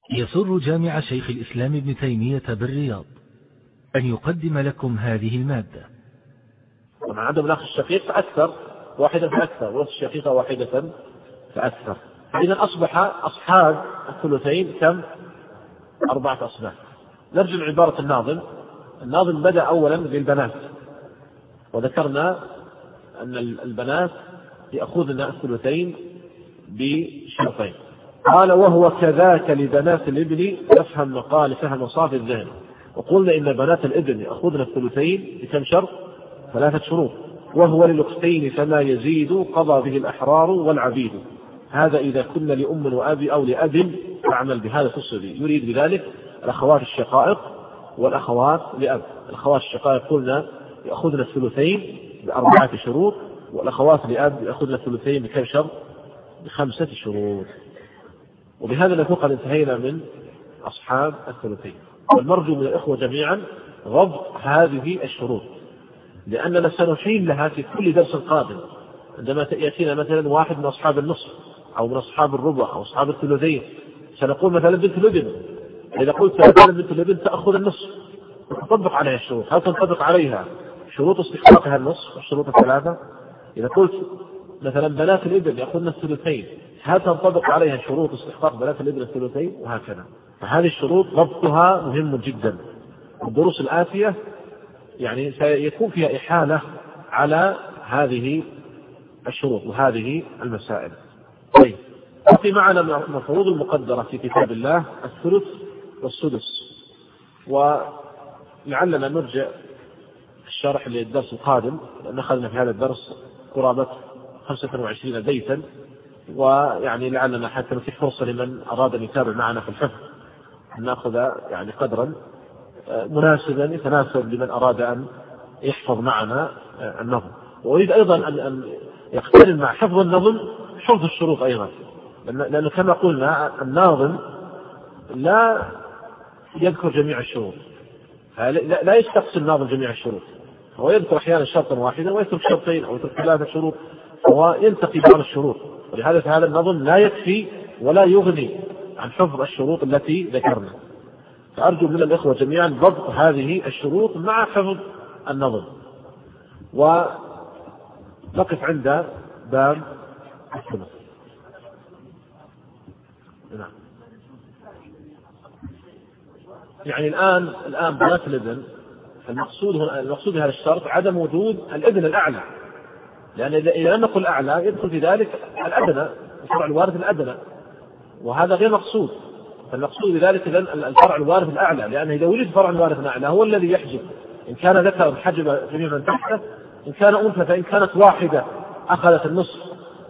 يسر جامع شيخ الإسلام ابن تيمية بالرياض أن يقدم لكم هذه المادة. ومن عدم الأخ الشقيق فأكثر، واحدة فأكثر، والأخت الشقيقة واحدة فأكثر. إذا أصبح أصحاب الثلثين كم؟ 4 أصناف. نرجع لعبارة الناظم بدأ أولا بالبنات، وذكرنا أن البنات يأخذن الثلثين بشرطين. قال: وهو كذاك لبنات الابن يفهم مقال فهم صافي الذهن. وقلنا إن بنات الابن يأخذن الثلثين بكم شرط؟ 3 شروط. وهو للأختين فما يزيد قضى به الأحرار والعبيد. هذا إذا كنا لأم وأب أو لأب فاعمل بهذا تصلي. يريد بذلك الأخوات الشقائق والأخوات لأب. الأخوات الشقائق قلنا يأخذن الثلثين ب4 شروط، والأخوات لأب يأخذن الثلثين بكم شرط؟ ب5 شروط. وبهذا نكون قد انتهينا من أصحاب الثلثين. والمرجو من الإخوة جميعا ضبط هذه الشروط، لأننا سنحيل لها في كل درس قادم. عندما يأتينا مثلا واحد من أصحاب النصف أو من أصحاب الربع أو أصحاب الثلثين، سنقول مثلا بنت الابن. إذا قلت مثلا بنت الابن تأخذ النصف، تطبق عليها الشروط. هل تنطبق عليها شروط استحقاقها النصف والشروط 3؟ إذا قلت مثلا بنات الابن يأخذن الثلثين، هل تنطبق عليها شروط استحقاق بنات الابن الثلثين؟ وهكذا. فهذه الشروط ضبطها مهم جدا. الدروس الآتية يعني سيكون فيها إحالة على هذه الشروط وهذه المسائل. طيب، في معنا من الفروض المقدرة في كتاب الله الثلث والسدس، ولعلنا نرجع الشرح للدرس القادم، لأن أخذنا في هذا الدرس قرابة 25 بيتا، ويعني لعلنا حتى نتيح فرصة لمن أراد أن يتابع معنا في الحفظ أن نأخذ يعني قدرا مناسبا يتناسب لمن أراد أن يحفظ معنا النظم. وأريد أيضا أن يقترن مع حفظ النظم حفظ الشروط أيضا، لأنه كما قلنا الناظم لا يذكر جميع الشروط، لا يستقصي الناظم جميع الشروط، هو يذكر أحيانا شرطا واحدا ويترك شرطين أو يترك 3 شروط، هو ينتقي بعض الشروط. ولهذا هذا النظم لا يكفي ولا يغني عن حفظ الشروط التي ذكرنا. فأرجو من الإخوة جميعا ضبط هذه الشروط مع حفظ النظم. ونقف عند باب الثلث. نعم. يعني الآن بنات الابن المقصود بهذا الشرط عدم وجود الابن الأعلى، لأن إذا لم نقل أعلى يدخل في ذلك الأدنى، الفرع الوارث الأدنى، وهذا غير مقصود. فالمقصود بذلك إذن الفرع الوارث الأعلى، لأنه إذا وجد فرع الوارث الأعلى هو الذي يحجب. إن كان ذكر حجب جميع من تحته، إن كان أنثى فإن كانت واحدة أخذت النصف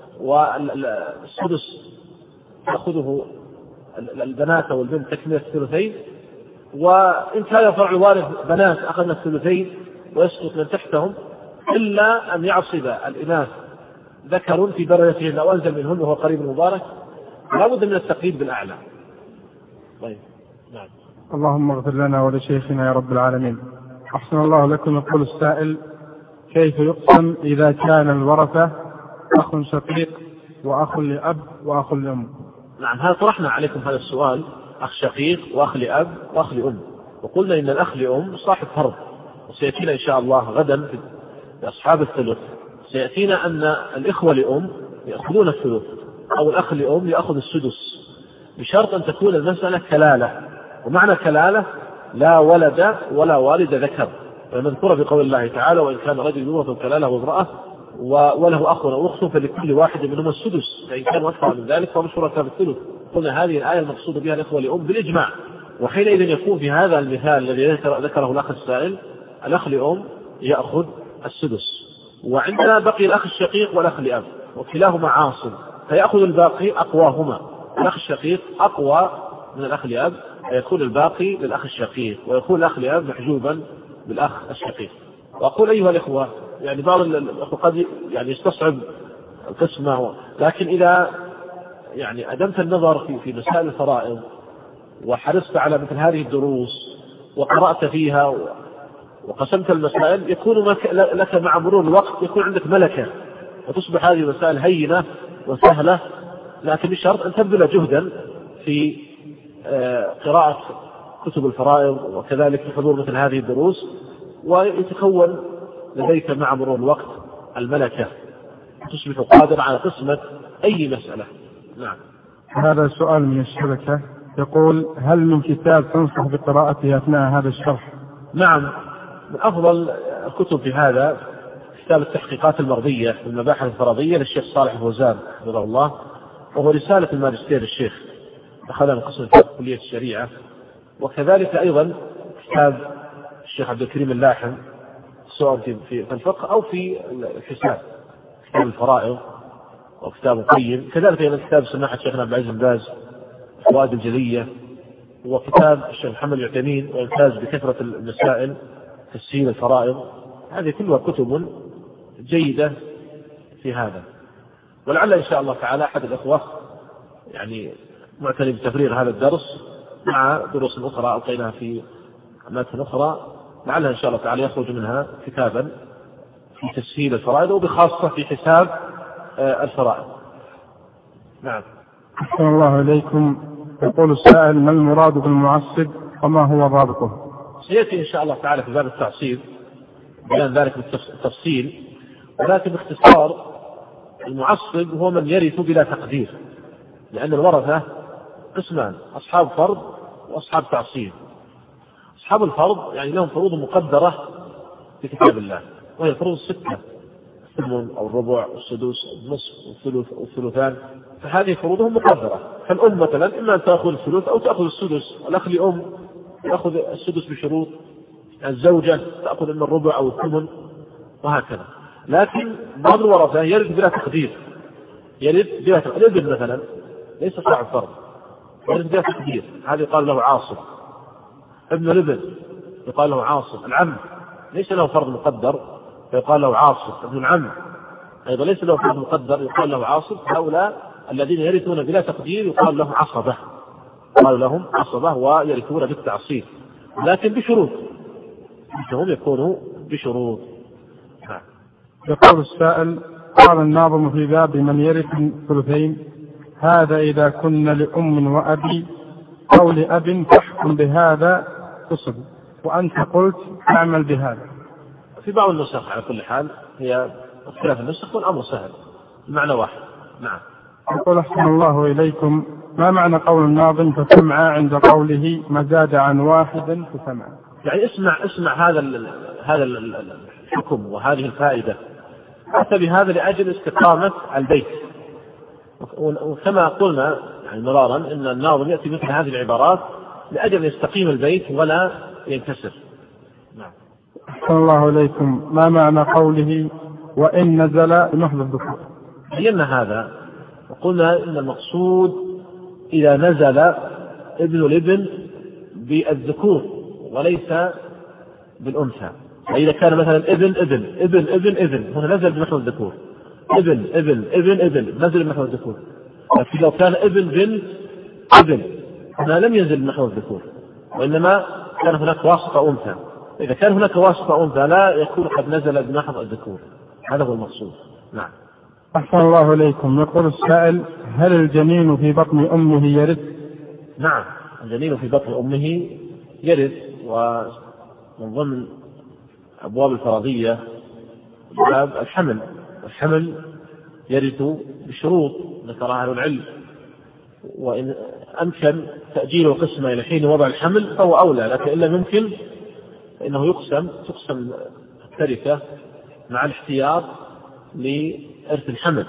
والسدس تأخذه البنات والبنت تكملة الثلثين، وإن كان فرع الوارث بنات أخذنا الثلثين ويسقط من تحتهم، إلا أن يعصب الإناث ذكر في درجتهن أو أنزل منهن وهو قريب المبارك، لا بد من التقييد بالأعلى. طيب. نعم. اللهم اغفر لنا ولشيخنا يا رب العالمين. أحسن الله لكم. يقول السائل: كيف يقسم إذا كان الورثة أخ شقيق وأخ لأب وأخ لأم؟ نعم، هذا طرحنا عليكم هذا السؤال، أخ شقيق وأخ لأب وأخ لأم، وقلنا إن الأخ لأم صاحب فرض، وسيأتينا إن شاء الله غدا في أصحاب الثلث سيأتينا أن الإخوة لأم يأخذون الثلث أو الأخ لأم يأخذ السدس، بشرط أن تكون المسألة كلالة. ومعنى كلالة لا ولد ولا والد ذكر، ومذكورة في قول الله تعالى: وإن كان رجل يورث كلالة وامرأة وله أخ أو أخت فلكل واحد منهما السدس، فإن كانوا أكثر من ذلك فهم شركاء في الثلث. قلنا هذه الآية المقصود بها الإخوة لأم بالإجماع، وحينئذ يكون في هذا المثال الذي ذكره الأخ السائل الأخ لأم يأخذ السدس. وعندنا بقي الأخ الشقيق والأخ لأب، وكلاهما عاصم، فيأخذ الباقي أقواهما. الأخ الشقيق أقوى من الأخ لأب، فيكون الباقي للأخ الشقيق، ويكون الأخ لأب محجوبا بالأخ الشقيق. وأقول أيها الإخوة، يعني بعض الأخوة قد يعني يستصعب القسمة، لكن إذا يعني أدمت النظر في مسائل الفرائض وحرصت على مثل هذه الدروس وقرأت فيها وقسمت المسائل، يكون لك مع مرور الوقت يكون عندك ملكة، وتصبح هذه المسائل هينة وسهلة، لكن بشرط أن تبذل جهدا في قراءة كتب الفرائض وكذلك حضور مثل هذه الدروس، ويتكون لديك مع مرور الوقت الملكة تصبح قادر على قسمة أي مسألة. نعم. هذا سؤال من الشبكة يقول: هل من كتاب تنصح بقراءته أثناء هذا الشرح؟ نعم، من أفضل الكتب في هذا كتاب التحقيقات المرضية في المباحث الفرضية للشيخ صالح الفوزان حفظه الله، وهو رسالة الماجستير الشيخ أخذها من قسم الفقه كلية الشريعة. وكذلك أيضا كتاب الشيخ عبد الكريم اللاحم سواء في الفقه أو في الحساب، كتاب الفرائض وكتاب قيم. كذلك أيضا كتاب سماحة شيخنا عبد العزيز بن باز الفوائد الجلية، وكتاب الشيخ محمد العثيمين ويمتاز بكثرة المسائل تسهيل الفرائض. هذه كلها كتب جيدة في هذا. ولعل إن شاء الله تعالى أحد الأخوة يعني معتني بتفريغ هذا الدرس مع دروس أخرى ألقيناها في أماكن أخرى، لعلها إن شاء الله تعالى يخرج منها كتابا في تسهيل الفرائض وبخاصة في حساب الفرائض. نعم. أحسن الله إليكم. يقول السائل: ما المراد بالمعصب وما هو ضابطه؟ سيأتي إن شاء الله تعالى في باب التعصيب بيان ذلك بالتفصيل، ولكن باختصار المعصب هو من يرث بلا تقدير، لأن الورثة قسمان: أصحاب فرض وأصحاب تعصيب. أصحاب الفرض يعني لهم فروض مقدرة في كتاب الله، وهي الفروض 6: الثمن أو الربع والسدس والنصف والثلث والثلثان، فهذه فروضهم مقدرة. فالأم مثلا إما أن تأخذ الثلث أو تأخذ السدس، الأخ لأم يأخذ السدس بشروط، الزوجة تأخذ إما الربع أو الثمن، وهكذا. لكن بعض الورثة يرث بلا تقدير، يرث بلا تقدير. الابن مثلا ليس صاحب فرض، يرث بلا تقدير، هذا يقال له عاصب. ابن الابن يقال له عاصب. العم ليس له فرض مقدر فيقال له عاصب. ابن العم أيضا ليس له فرض مقدر يقال له عاصب. هؤلاء الذين يرثون بلا تقدير يقال لهم عصبة، قالوا لهم عصبة ويرثون بالتعصيب، لكن بشروط، هم يكونوا بشروط. يقول السائل: قال الناظم في باب من يرث ثلثين: هذا إذا كنا لأم وأبي أو لأب فاحكم بهذا تصب، وأنت قلت اعمل بهذا. في بعض النسخ على كل حال هي اختلاف النسخ والأمر سهل، المعنى واحد. نعم. يقول: أحسن الله إليكم، ما معنى قول الناظم فسمع عند قوله ما زاد عن واحد فسمع؟ يعني اسمع هذا الحكم وهذه الفائدة، أتى بهذا لأجل استقامة البيت. وكما قلنا يعني مرارا إن الناظم يأتي مثل هذه العبارات لأجل أن يستقيم البيت ولا ينكسر. نعم. أحسن الله إليكم، ما معنى قوله وإن نزل بمحض الذكور؟ بينا هذا وقلنا إن المقصود إذا نزل ابن الابن بالذكور وليس بالأنثى. فإذا كان مثلا ابن هنا نزل بمحض الذكور، ابن نزل بمحض الذكور. لكن لو كان ابن هنا لم ينزل بمحض الذكور، وإنما كان هناك واسطة أنثى. إذا كان هناك واسطة أنثى لا يكون قد نزل بمحض الذكور، هذا هو المقصود. نعم. أحسن الله إليكم. يقول السائل: هل الجنين في بطن أمه يرث؟ نعم، الجنين في بطن أمه يرث، ومن ضمن أبواب الفرضية باب الحمل يرث بشروط ذكرها أهل العلم، وإن أمكن تأجيل القسمة إلى حين وضع الحمل فهو أولى، لكن إلا ممكن فإنه تقسم التركة مع الاحتياط لإرث الحمل،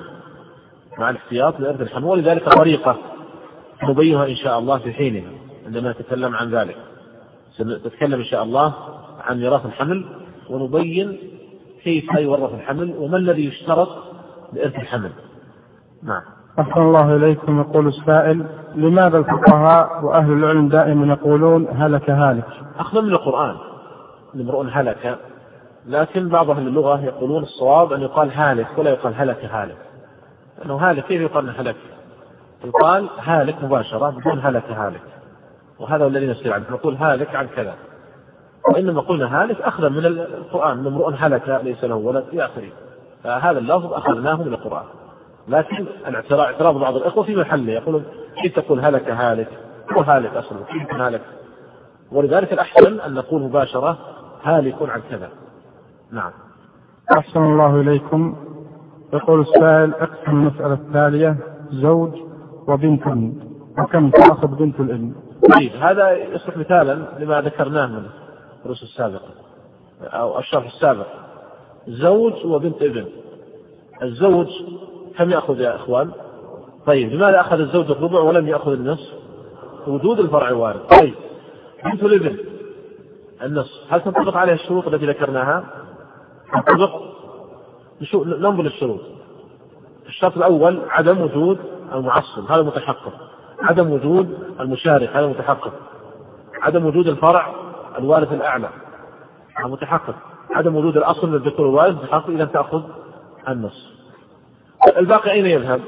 ولذلك طريقة نبينها إن شاء الله في حينها عندما نتكلم عن ذلك. سنتكلم إن شاء الله عن ميراث الحمل ونبين كيف يورث الحمل وما الذي يشترط لإرث الحمل. نعم. أحسن الله إليكم. يقول السائل: لماذا الفقهاء وأهل العلم دائما يقولون هلك؟ أخذ من القرآن امرؤ هلك، لكن بعض أهل اللغة يقولون الصواب أن يقال هالك ولا يقال هلك، لأنه هالك كيف يقال هلك؟ يقال هالك مباشرة بدون هلك، وهذا الذي نسير عنه، نقول هالك عن كذا، وإنما قلنا هالك أخذ من القرآن، امرؤ هلك ليس له ولد إلى آخره، فهذا اللفظ أخذناه من القرآن. لكن اعتراض بعض الإخوة في محله، يقولون كيف تقول هلك هو هالك أصلا يمكن هالك، ولذلك الأحسن أن نقول مباشرة هالك عن كذا. نعم. أحسن الله إليكم. يقول السائل: اقسم المسألة التالية: زوج وبنت ابن، وكم تأخذ بنت الابن؟ طيب، هذا يصبح مثالا لما ذكرناه من الدروس السابقة أو الشرح السابق. زوج وبنت ابن. الزوج كم يأخذ يا إخوان؟ طيب، لماذا أخذ الزوج الربع ولم يأخذ النصف؟ وجود الفرع الوارد. طيب، بنت الابن النصف، هل تنطبق عليها الشروط التي ذكرناها؟ تنطبق. ننظر للشروط. الشرط الأول عدم وجود المعصب، هذا متحقق. عدم وجود المشارك، هذا متحقق. عدم وجود الفرع الوارث الأعلى، هذا متحقق. عدم وجود الأصل من الذكر الوارث متحقق، إذا تأخذ النصف. الباقي أين يذهب؟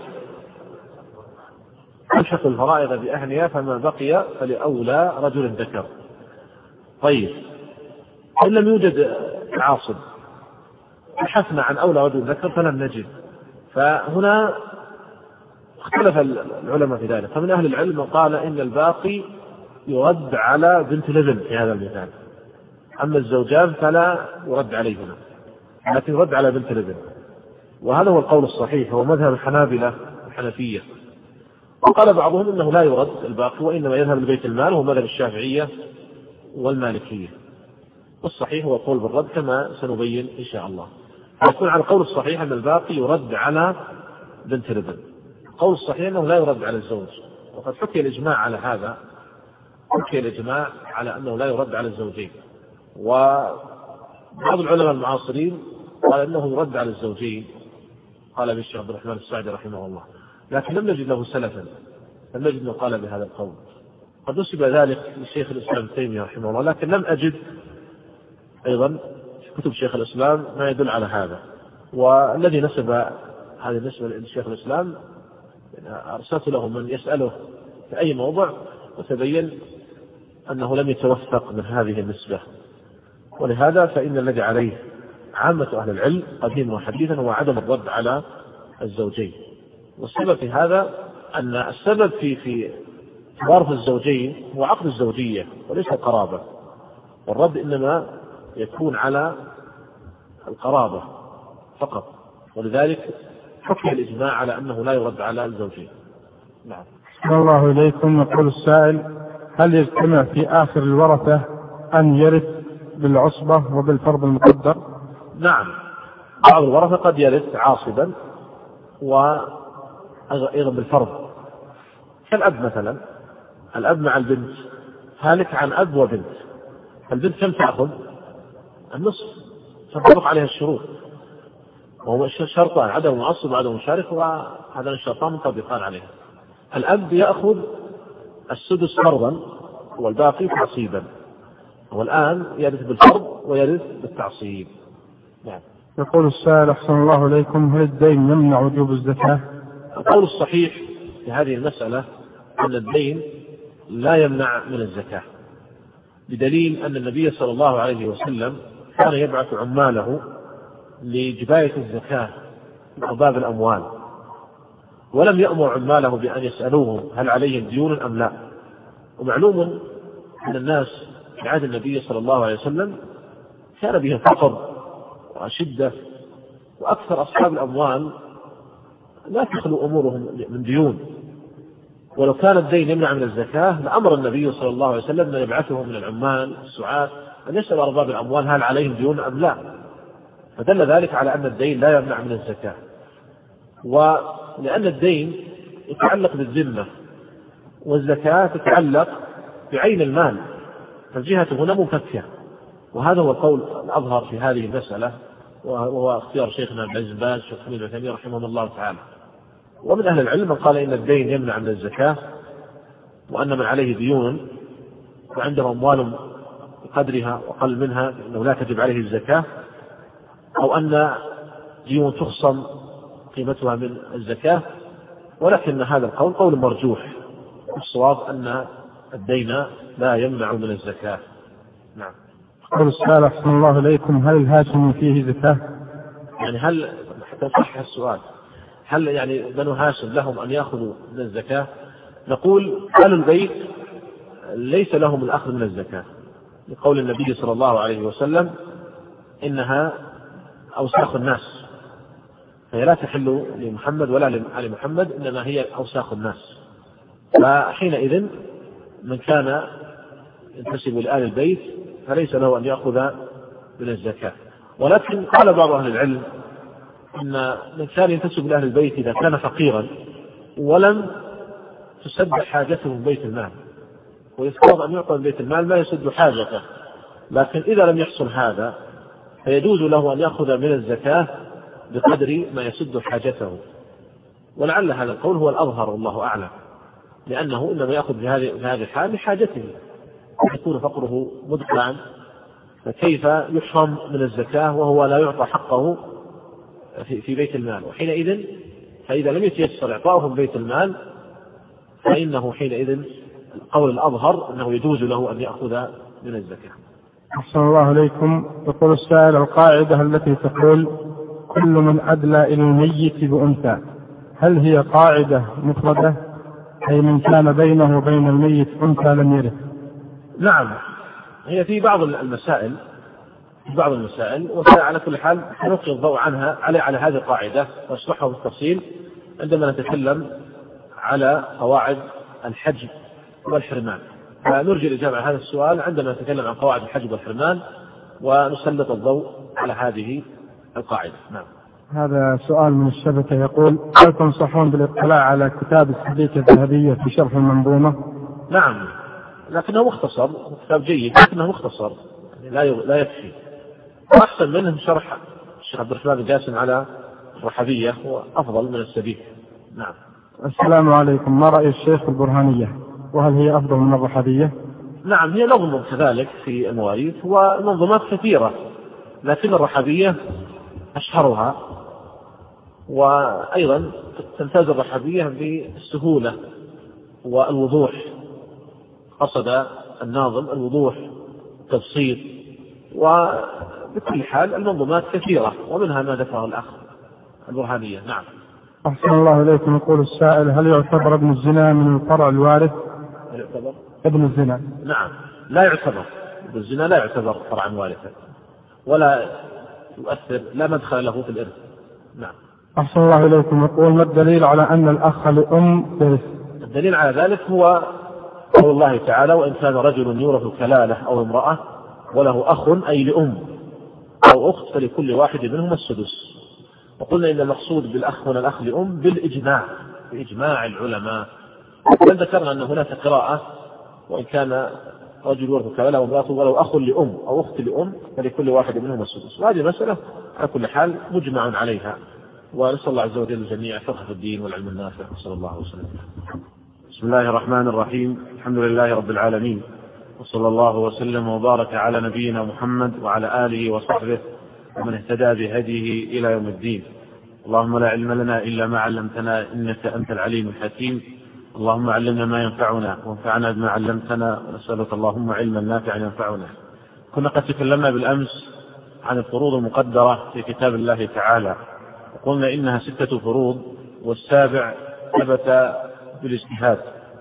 ألحق الفرائض بأهلها، فما بقي فلأولى رجل ذكر. طيب، إن لم يوجد عاصب بحثنا عن أولى رجل ذكر فلم نجد، فهنا اختلف العلماء في ذلك. فمن أهل العلم قال إن الباقي يرد على بنت الابن في هذا المثال، أما الزوجان فلا يرد عليهما، لكن يرد على بنت الابن. وهذا هو القول الصحيح، هو مذهب الحنابلة الحنفية. وقال بعضهم إنه لا يرد الباقي، وإنما يذهب لبيت المال، وهو مذهب الشافعية والمالكية. والصحيح هو القول بالرد كما سنبين إن شاء الله. فيكون على القول الصحيح أن الباقي يرد على بنت الابن. القول الصحيح أنه لا يرد على الزوج، وقد حكي الإجماع على هذا، حكي الإجماع على أنه لا يرد على الزوجين. وبعض العلماء المعاصرين قال أنه يرد على الزوجين، قال به الشيخ عبد الرحمن السعدي رحمه الله، لكن لم نجد له سلفا، لم نجد أنه قال بهذا القول. قد نسب ذلك للشيخ الإسلام ابن تيمية رحمه الله، لكن لم أجد أيضا في كتب شيخ الإسلام ما يدل على هذا. والذي نسب هذه النسبة للشيخ الإسلام أرسلت له من يسأله في أي موضع، وتبين أنه لم يتوفق من هذه النسبة. ولهذا فإن الذي عليه عامة أهل العلم قديما وحديثا هو عدم الرد على الزوجين. والسبب في هذا أن السبب في توارث الزوجين هو عقد الزوجية وليس القرابة، والرد إنما يكون على القرابة فقط. ولذلك حكم الإجماع على أنه لا يرد على الزوجين. نعم. صلى الله إليكم. يقول السائل: هل يجتمع في آخر الورثة أن يرث بالعصبة وبالفرض المقدر؟ نعم، بعض الورثة قد يرث عاصبا وأيضا بالفرض، كالأب مثلا. الأب مع البنت هالك عن أب وبنت، البنت كم تأخذ؟ النصف، تنطبق عليها الشروط، وهو شرطان: عدم معصب وعدم مشارك، وهذا الشرطان منطبقان عليها. الأب يأخذ السدس فرضا والباقي تعصيبا، والآن يرث بالفرض ويرث بالتعصيب. نعم. يقول السائل: أحسن الله إليكم، هل الدين يمنع وجوب الزكاة؟ القول الصحيح في هذه المسألة أن الدين لا يمنع من الزكاة، بدليل أن النبي صلى الله عليه وسلم كان يبعث عماله لجباية الزكاة من أرباب الأموال، ولم يأمر عماله بأن يسألوهم هل عليهم ديون أم لا. ومعلوم أن الناس في عهد النبي صلى الله عليه وسلم كان بهم فقر وشدة، وأكثر أصحاب الأموال لا تخلو أمورهم من ديون. ولو كان الدين يمنع من الزكاة لأمر النبي صلى الله عليه وسلم أن يبعثهم من العمال السعاة أن يسأل أرباب الأموال هل عليهم ديون أم لا. فدل ذلك على أن الدين لا يمنع من الزكاة، ولأن الدين يتعلق بالذمة والزكاة تتعلق بعين المال، فالجهة هنا منفكة. وهذا هو القول الأظهر في هذه المسألة، وهو اختيار شيخنا عبد العزيز بن باز الشيخ حميد بن تيمية رحمه الله تعالى. ومن أهل العلم من قال إن الدين يمنع من الزكاة، وأن من عليه ديون وعنده أموال بقدرها وقل منها إنه لا تجب عليه الزكاة، أو أن ديون تخصم قيمتها من الزكاة. ولكن هذا القول قول مرجوح، الصواب أن الدين لا يمنع من الزكاة. نعم. قول السؤال: أحسن الله إليكم، هل الهاشم فيه زكاة؟ يعني هل، حتى نصحح السؤال، هل يعني بنو هاشم لهم أن يأخذوا من الزكاة؟ نقول آل البيت ليس لهم الأخذ من الزكاة، لقول النبي صلى الله عليه وسلم إنها أوساخ الناس، فهي لا تحل لمحمد ولا لآل محمد، إنما هي أوساخ الناس. فحينئذ من كان ينتسب لآل البيت فليس له أن يأخذ من الزكاة. ولكن قال بعض أهل العلم إن من كان ينتسب لأهل البيت إذا كان فقيرا ولم تسد حاجته من بيت المال، ويفترض أن يعطى من بيت المال ما يسد حاجته، لكن إذا لم يحصل هذا فيجوز له أن يأخذ من الزكاة بقدر ما يسد حاجته. ولعل هذا القول هو الأظهر والله أعلم، لأنه إنما يأخذ في هذه الحال لحاجته، يكون فقره مدفعا، فكيف يحرم من الزكاة وهو لا يعطى حقه في بيت المال؟ وحينئذ فإذا لم يتيسر إعطاؤه من بيت المال فإنه حينئذ القول الأظهر أنه يجوز له أن يأخذ من الزكاة. أحسن الله إليكم. يقول السائل: القاعدة التي تقول كل من أدلى إلى الميت بأنثى، هل هي قاعدة مفردة، أي من كان بينه وبين الميت أنثى لم يرث؟ نعم، هي في بعض المسائل وعلى كل حال نلقي الضوء عنها على هذه القاعدة ونشرحها بالتفصيل عندما نتكلم على قواعد الحج والحرمان. فنرجع الإجابة على هذا السؤال عندما نتكلم عن قواعد الحج والحرمان ونسلط الضوء على هذه القاعدة. نعم. هذا سؤال من الشبكة يقول: هل تنصحون بالاطلاع على كتاب السبيكة الذهبية في شرح المنظومة؟ نعم، لكنه مختصر، كتاب جيد لكنه مختصر، لا يكفي. وأحسن منه شرح الشيخ عبد الرحمن بن جاسم على الرحبية، هو أفضل من السبيكة. نعم. السلام عليكم، ما رأي الشيخ في البرهانية، وهل هي أفضل من الرحبية؟ نعم، هي نظم كذلك في المواريث ومنظومات كثيرة، لكن الرحبية أشهرها، وأيضا تمتاز الرحبية بالسهولة والوضوح. قصد الناظم الوضوح تبسيط، وبكل حال المنظومات كثيرة ومنها ما ذكره الأخ البرهانية. نعم. أحسن الله إليكم. يقول السائل: هل يعتبر ابن الزنا من الفرع الوارث؟ ابن الزنا؟ نعم، لا يعتبر ابن الزنا، لا يعتبر فرعا وارثا ولا يؤثر، لا مدخل له في الإرث. نعم. أحسن الله إليكم. يقول: ما الدليل على أن الأخ لأم يرث؟ الدليل على ذلك هو قول الله تعالى: وإن كان رجل يورث كلالة أو امرأة وله أخ أي لأم أو أخت فلكل واحد منهم السدس. وقلنا إن المقصود بالأخ هنا الأخ لأم بإجماع العلماء. بل ذكرنا أن هناك قراءة: وإن كان رجل يورث كلالة أو امرأة ولو أخ لأم أو أخت لأم فلكل واحد منهم السدس. وهذه مسألة على كل حال مجمع عليها، ونسأل الله عز وجل الجميع الفقه في الدين والعلم النافع، صلى الله وسلم. بسم الله الرحمن الرحيم. الحمد لله رب العالمين، وصلى الله وسلم وبارك على نبينا محمد وعلى آله وصحبه ومن اهتدى بهديه إلى يوم الدين. اللهم لا علم لنا إلا ما علمتنا إنك أنت العليم الحكيم. اللهم علمنا ما ينفعنا وانفعنا بما علمتنا، ونسألك اللهم علما نافعا ينفعنا. كنا قد تكلمنا بالأمس عن الفروض المقدرة في كتاب الله تعالى، وقلنا إنها 6 فروض، والسابع ثبت بالاجتهاد.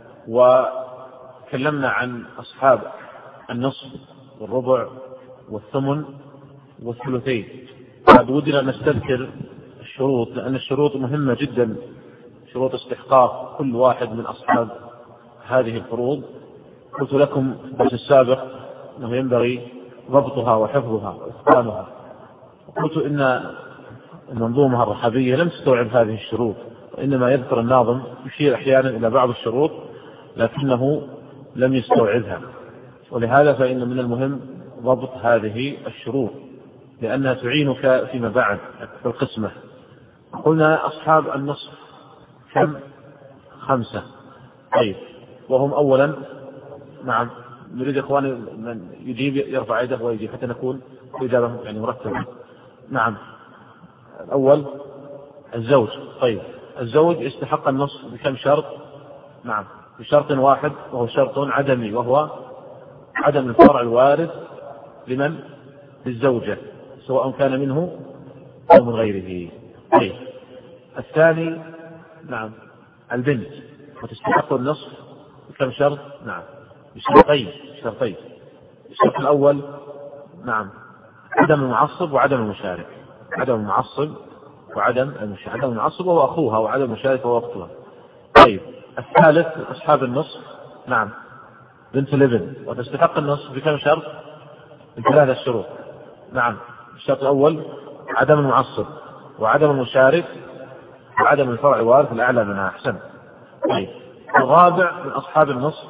وتكلمنا عن أصحاب النصف والربع والثمن والثلثين. ودنا نستذكر الشروط، لأن الشروط مهمة جدا، شروط استحقاق كل واحد من أصحاب هذه الفروض. قلت لكم في الدرس السابق أنه ينبغي ضبطها وحفظها وإتقانها، وقلت إن المنظومة الرحبية لم تستوعب هذه الشروط، وإنما يذكر الناظم يشير أحيانا إلى بعض الشروط لكنه لم يستوعبها، ولهذا فإن من المهم ضبط هذه الشروط لأنها تعينك فيما بعد في القسمة. قلنا أصحاب النصف كم؟ 5. طيب، وهم أولا، نعم، نريد إخواني من يجيب يرفع يده ويجيب حتى نكون إجابة يعني مرتبة. نعم. الأول الزوج. طيب، الزوج يستحق النصف بكم شرط؟ نعم، بشرط واحد وهو شرط عدمي، وهو عدم الفرع الوارث لمن؟ للزوجة، سواء كان منه أو من غيره. طيب، الثاني، نعم، البنت، وتستحق النصف بكم شرط؟ نعم، بشرطين. الشرط الأول نعم عدم المعصب وعدم المشارك. عدم المعصب وعدم المشارك. عدم المعصب وهو أخوها وعدم المشارك وهو أختها. طيب الثالث أصحاب النصف نعم بنت الابن، وتستحق النصف بكم شرط؟ بثلاثة شروط. نعم الشرط الأول عدم المعصب وعدم المشارك وعدم الفرع الوارث الأعلى منها. أحسن. طيب الرابع من أصحاب النصف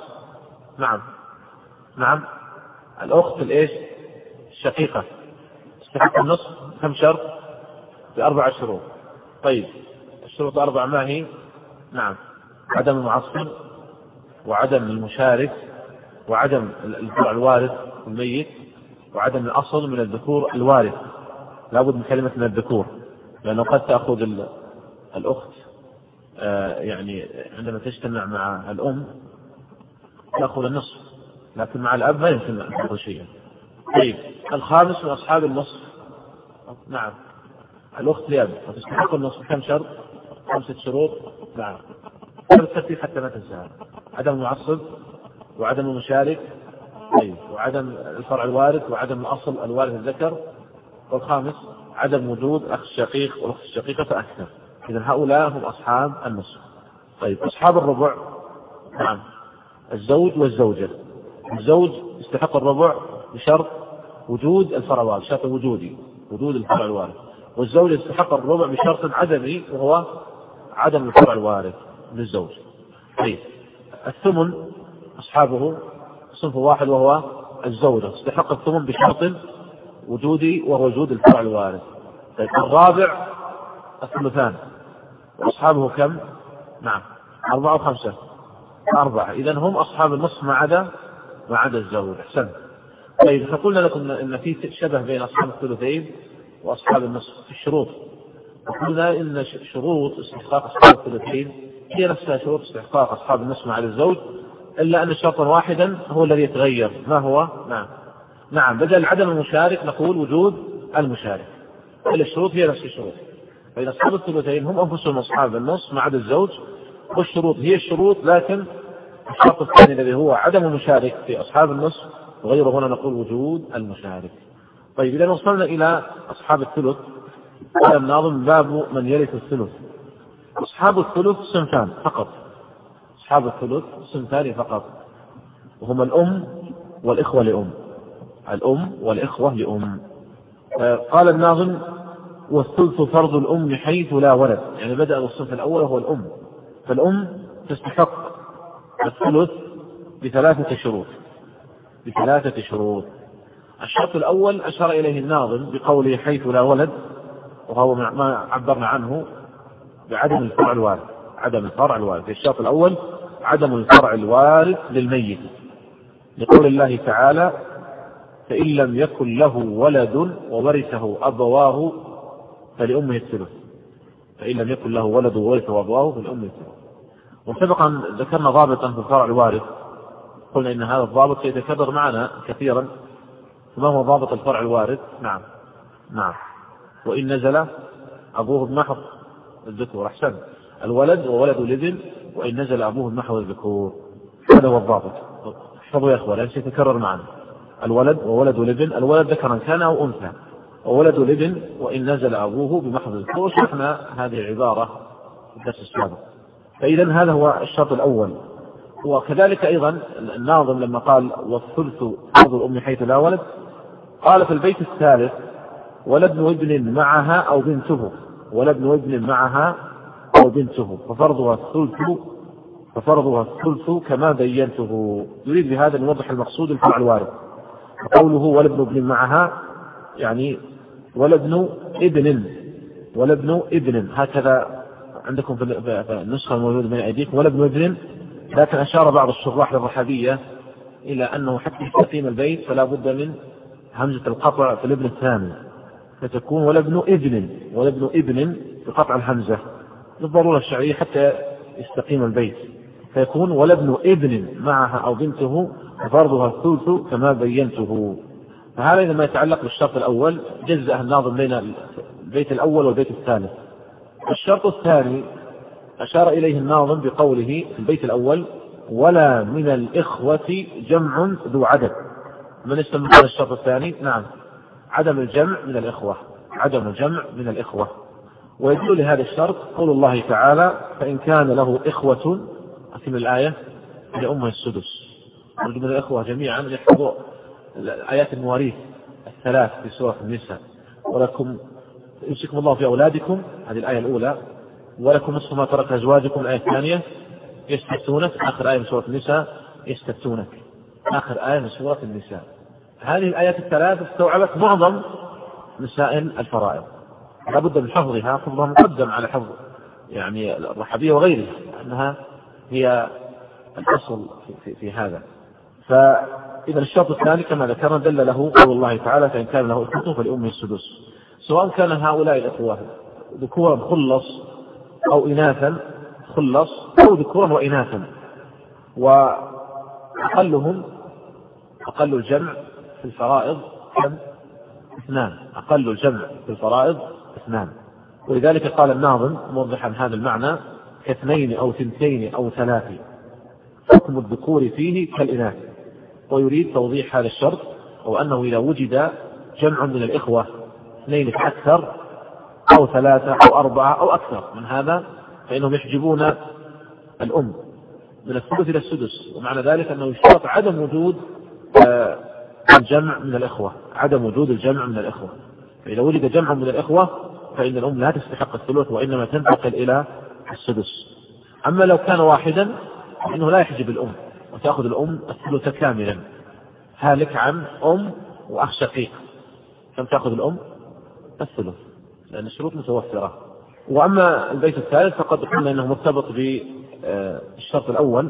نعم الأخت الإيش الشقيقة تستحق النصف كم شرط؟ ب4 شروط. طيب الشروط 4 ما هي؟ نعم عدم المعصب وعدم المشارك وعدم الفرع الوارث الميت وعدم الأصل من الذكور الوارث. لابد من كلمة من الذكور، لأنه قد تأخذ الأخت يعني عندما تجتمع مع الأم تأخذ النصف، لكن مع الأب ما يمكن أن تأخذ شيئا. طيب الخامس من أصحاب النصف نعم الأخت لأب، وتستحق النصف كم شرط؟ 5 شروط. نعم الترتيب حتى ما تنساها. عدم المعصب وعدم المشارك وعدم الفرع الوارث وعدم الأصل الوارث الذكر، والخامس عدم وجود أخ الشقيق والأخت الشقيقة فأكثر. إذن هؤلاء هم أصحاب النصف. طيب أصحاب الربع نعم الزوج والزوجة. الزوج يستحق الربع بشرط وجود الفرع الوارث، شرط وجود الفرع الوارث، والزوج يستحق الربع بشرط عدمي وهو عدم الفرع الوارث للزوج. طيب الثمن أصحابه صنف واحد وهو الزوجة تستحق الثمن بشرط وجودي وهو وجود الفرع الوارث. طيب الرابع الثلثان، وأصحابه كم؟ نعم 4 و5 4. إذن هم أصحاب النصف ما عدا الزوج. أحسن. طيب فقلنا لكم إن في شبه بين أصحاب الثلثين وأصحاب النصف في الشروط، وقلنا إن شروط استحقاق أصحاب الثلثين هي نفسها شروط استحقاق أصحاب النصف ما عدا الزوج، إلا أن شرطا واحدا هو الذي يتغير. ما هو؟ نعم بدل عدم المشارك نقول وجود المشارك. الشروط هي نفس الشروط. فإن أصحاب الثلثين هم أنفسهم أصحاب النصف ما عدا الزوج، والشروط هي الشروط، لكن الشرط الثاني الذي هو عدم المشارك في أصحاب النصف وغيره هنا نقول وجود المشارك. طيب إذا وصلنا إلى أصحاب الثلث قال الناظم باب من يرث الثلث. أصحاب الثلث صنفان فقط. أصحاب الثلث صنفان فقط، وهما الأم والإخوة لأم. الأم والإخوة لأم. قال الناظم والثلث فرض الأم حيث لا ولد، يعني بدأ الصنف الأول وهو الأم. فالأم تستحق الثلث ب3 شروط. الشرط الأول أشار إليه الناظم بقوله حيث لا ولد، وهو ما عبرنا عنه بعدم الفرع الوارث. عدم الفرع الوارث الشرط الأول عدم الفرع الوارث للميت، لقول الله تعالى فإن لم يكن له ولد وورثه أبواه فلأمه الثلث. فإن لم يكن له ولد وورثه أبواه فلأمه الثلث. وسبقا ذكرنا ضابطا في الفرع الوارث، قلنا إن هذا الضابط يتكرر معنا كثيرا. ما هو ضابط الفرع الوارث؟ نعم وإن نزل أبوه بمحض الذكور. أحسن. الولد وولد الابن وإن نزل أبوه بمحض الذكور، هذا هو الضابط. احفظوا يا أخوة لأن سيتكرر معنا. الولد وولد الابن، الولد ذكرا كان أو أنثى، وولد الابن وإن نزل أبوه بمحض الذكور. شرحنا هذه العبارة في الدرس السابق. فإذا هذا هو الشرط الأول. وكذلك أيضا الناظم لما قال والثلث فرض الأم حيث لا ولد، قال في البيت الثالث ولد ابن معها أو بنته، ولد ابن معها أو بنته ففرضها الثلث كما بينته. يريد بهذا أن يوضح المقصود الفرع الوارث. قوله ولد ابن معها يعني ولد ابن هكذا عندكم في النسخة الموجودة بين أيديكم ولد ابن، لكن أشار بعض الشراح للرحبية إلى أنه حتى يستقيم البيت فلا بد من همزة القطع في الابن الثاني، فتكون ولد ابن بقطع الهمزة للضرورة الشرعية حتى يستقيم البيت، فيكون ولد ابن معها أو بنته ففرضها الثلث كما بينته. فهذا لما يتعلق بالشرط الأول جزء الناظم بين البيت الأول والبيت الثالث. الشرط الثاني أشار إليه الناظم بقوله في البيت الأول ولا من الإخوة جمع ذو عدد. من يسمى هذا الشرط الثاني؟ نعم، عدم الجمع من الإخوة، عدم الجمع من الإخوة. ويدل لهذا الشرط قول الله تعالى: فإن كان له إخوة، أكمل الآية، لأمه السدس. نرجو من الإخوة جميعا أن يحفظوا آيات المواريث الثلاث في سورة النساء: ولكم يوصيكم الله في أولادكم، هذه الآية الأولى، ولكم نصف ما ترك أزواجكم، الآية الثانية، يستفتونك، آخر آية من سورة النساء، يستفتونك، آخر آية من سورة النساء. هذه الآيات الثلاث استوعبت معظم مسائل الفرائض، لا بد من حفظها، حفظها مقدم على حفظ يعني الرحبية وغيرها، لأنها هي الأصل في هذا. فإذا الشرط الثاني كما ذكرنا دل له قول الله تعالى: فإن كان له إخوة فلأمه السدس، سواء كان هؤلاء الإخوة ذكورا خلص أو إناثا خلص، أو ذكورا وإناثا. وأقلهم، أقل الجمع في الفرائض كم؟ 2، أقل الجمع في الفرائض 2. ولذلك قال الناظم موضحا هذا المعنى: كاثنين أو ثنتين أو 3، حكم الذكور فيه كالإناث. ويريد توضيح هذا الشرط، وأنه إذا وجد جمع من الإخوة 2 فأكثر أو 3 أو 4 أو أكثر من هذا، فإنهم يحجبون الأم من الثلث إلى السدس. ومعنى ذلك أنه يشترط عدم وجود الجمع من الإخوة، عدم وجود الجمع من الإخوة. فإذا وجد جمع من الإخوة فإن الأم لا تستحق الثلث، وإنما تنتقل إلى السدس. أما لو كان واحدا فإنه لا يحجب الأم، وتأخذ الأم الثلث كاملا، هالك عن أم وأخ شقيق، كم تأخذ الأم؟ الثلث، لأن الشروط متوفرة. وأما البيت الثالث فقد قلنا أنه مرتبط بالشرط الأول.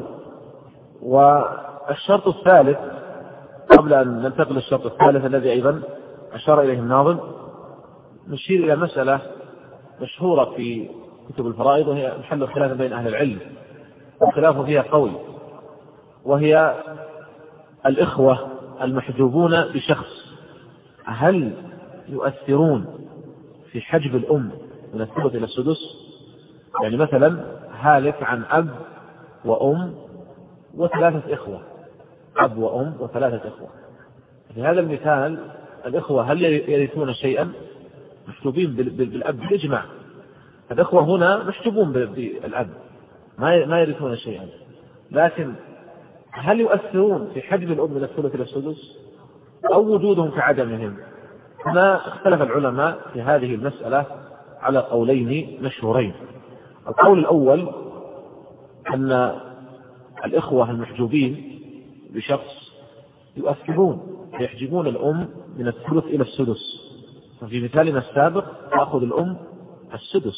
والشرط الثالث، قبل أن ننتقل للشرط الثالث الذي أيضا أشار إليه الناظم، نشير إلى مسألة مشهورة في كتب الفرائض، وهي محل خلاف بين أهل العلم، والخلاف فيها قوي، وهي الإخوة المحجوبون بشخص هل يؤثرون في حجب الأم من الثلث إلى السدس؟ يعني مثلا هالك عن أب وأم و3 إخوة، أب وأم و3 إخوة. في هذا المثال الإخوة هل يرثون شيئا؟ محجوبين بالأب بالإجماع. الإخوة هنا محجوبون بالأب، ما يرثون شيئا، لكن هل يؤثرون في حجب الأم من الثلث إلى السدس أو وجودهم كعدمهم؟ هنا اختلف العلماء في هذه المسألة على قولين مشهورين. القول الأول أن الإخوة المحجوبين بشخص يؤثرون، يحجبون الأم من الثلث إلى السدس. ففي مثالنا السابق تأخذ الأم السدس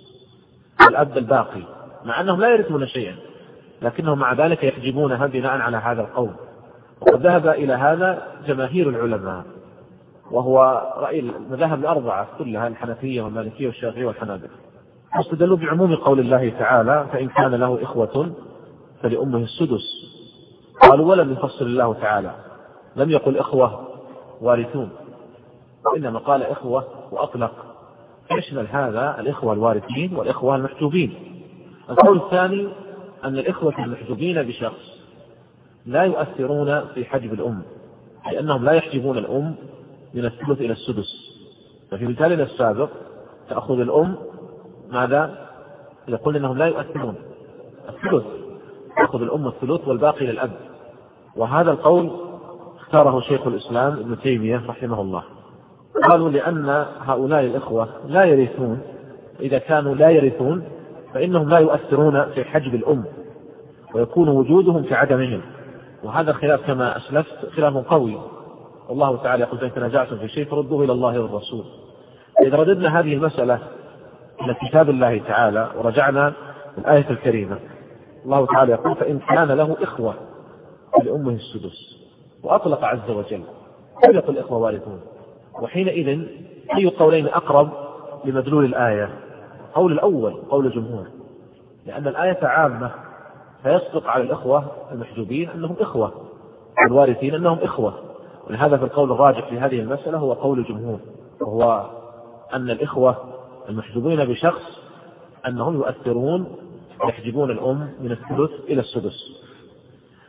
والأب الباقي، مع أنهم لا يرثون شيئا، لكنهم مع ذلك يحجبونها بناء على هذا القول. وقد ذهب إلى هذا جماهير العلماء، وهو رأي المذاهب الأربعة كلها، الحنفية والمالكية والشافعية والحنابلة، واستدلوا بعموم قول الله تعالى: فإن كان له إخوة فلأمه السدس. قالوا: ولم يفصل الله تعالى، لم يقل إخوة وارثون، وإنما قال إخوة وأطلق، يشمل هذا الإخوة الوارثين والإخوة المحجوبين. القول الثاني أن الإخوة المحجوبين بشخص لا يؤثرون في حجب الأم، لأنهم لا يحجبون الأم من الثلث إلى السدس. ففي مثالنا السابق تأخذ الأم ماذا؟ يقول إنهم لا يؤثرون الثلث، تأخذ الأم الثلث والباقي للأب. وهذا القول اختاره شيخ الإسلام ابن تيمية رحمه الله. قالوا لأن هؤلاء الإخوة لا يرثون، إذا كانوا لا يرثون فإنهم لا يؤثرون في حجب الأم، ويكون وجودهم كعدمهم. وهذا الخلاف كما أسلفت خلاف قوي، والله تعالى يقول: فإن تنازعتم في شيء فردوه إلى الله والرسول. إذا رددنا هذه المسألة إلى كتاب الله تعالى ورجعنا الآية الكريمة، الله تعالى يقول: فإن كان له إخوة فلأمه السدس، وأطلق عز وجل، ولم يقل إخوة وارثون. وحينئذ أي قولين أقرب لمدلول الآية؟ قول الأول، قول الجمهور، لأن الآية عامة، فيصدق على الإخوة المحجوبين أنهم إخوة، والوارثين أنهم إخوة. ولهذا في القول الراجح في هذه المسألة هو قول الجمهور، وهو أن الإخوة المحجوبين بشخص أنهم يؤثرون، يحجبون الأم من الثلث إلى السدس.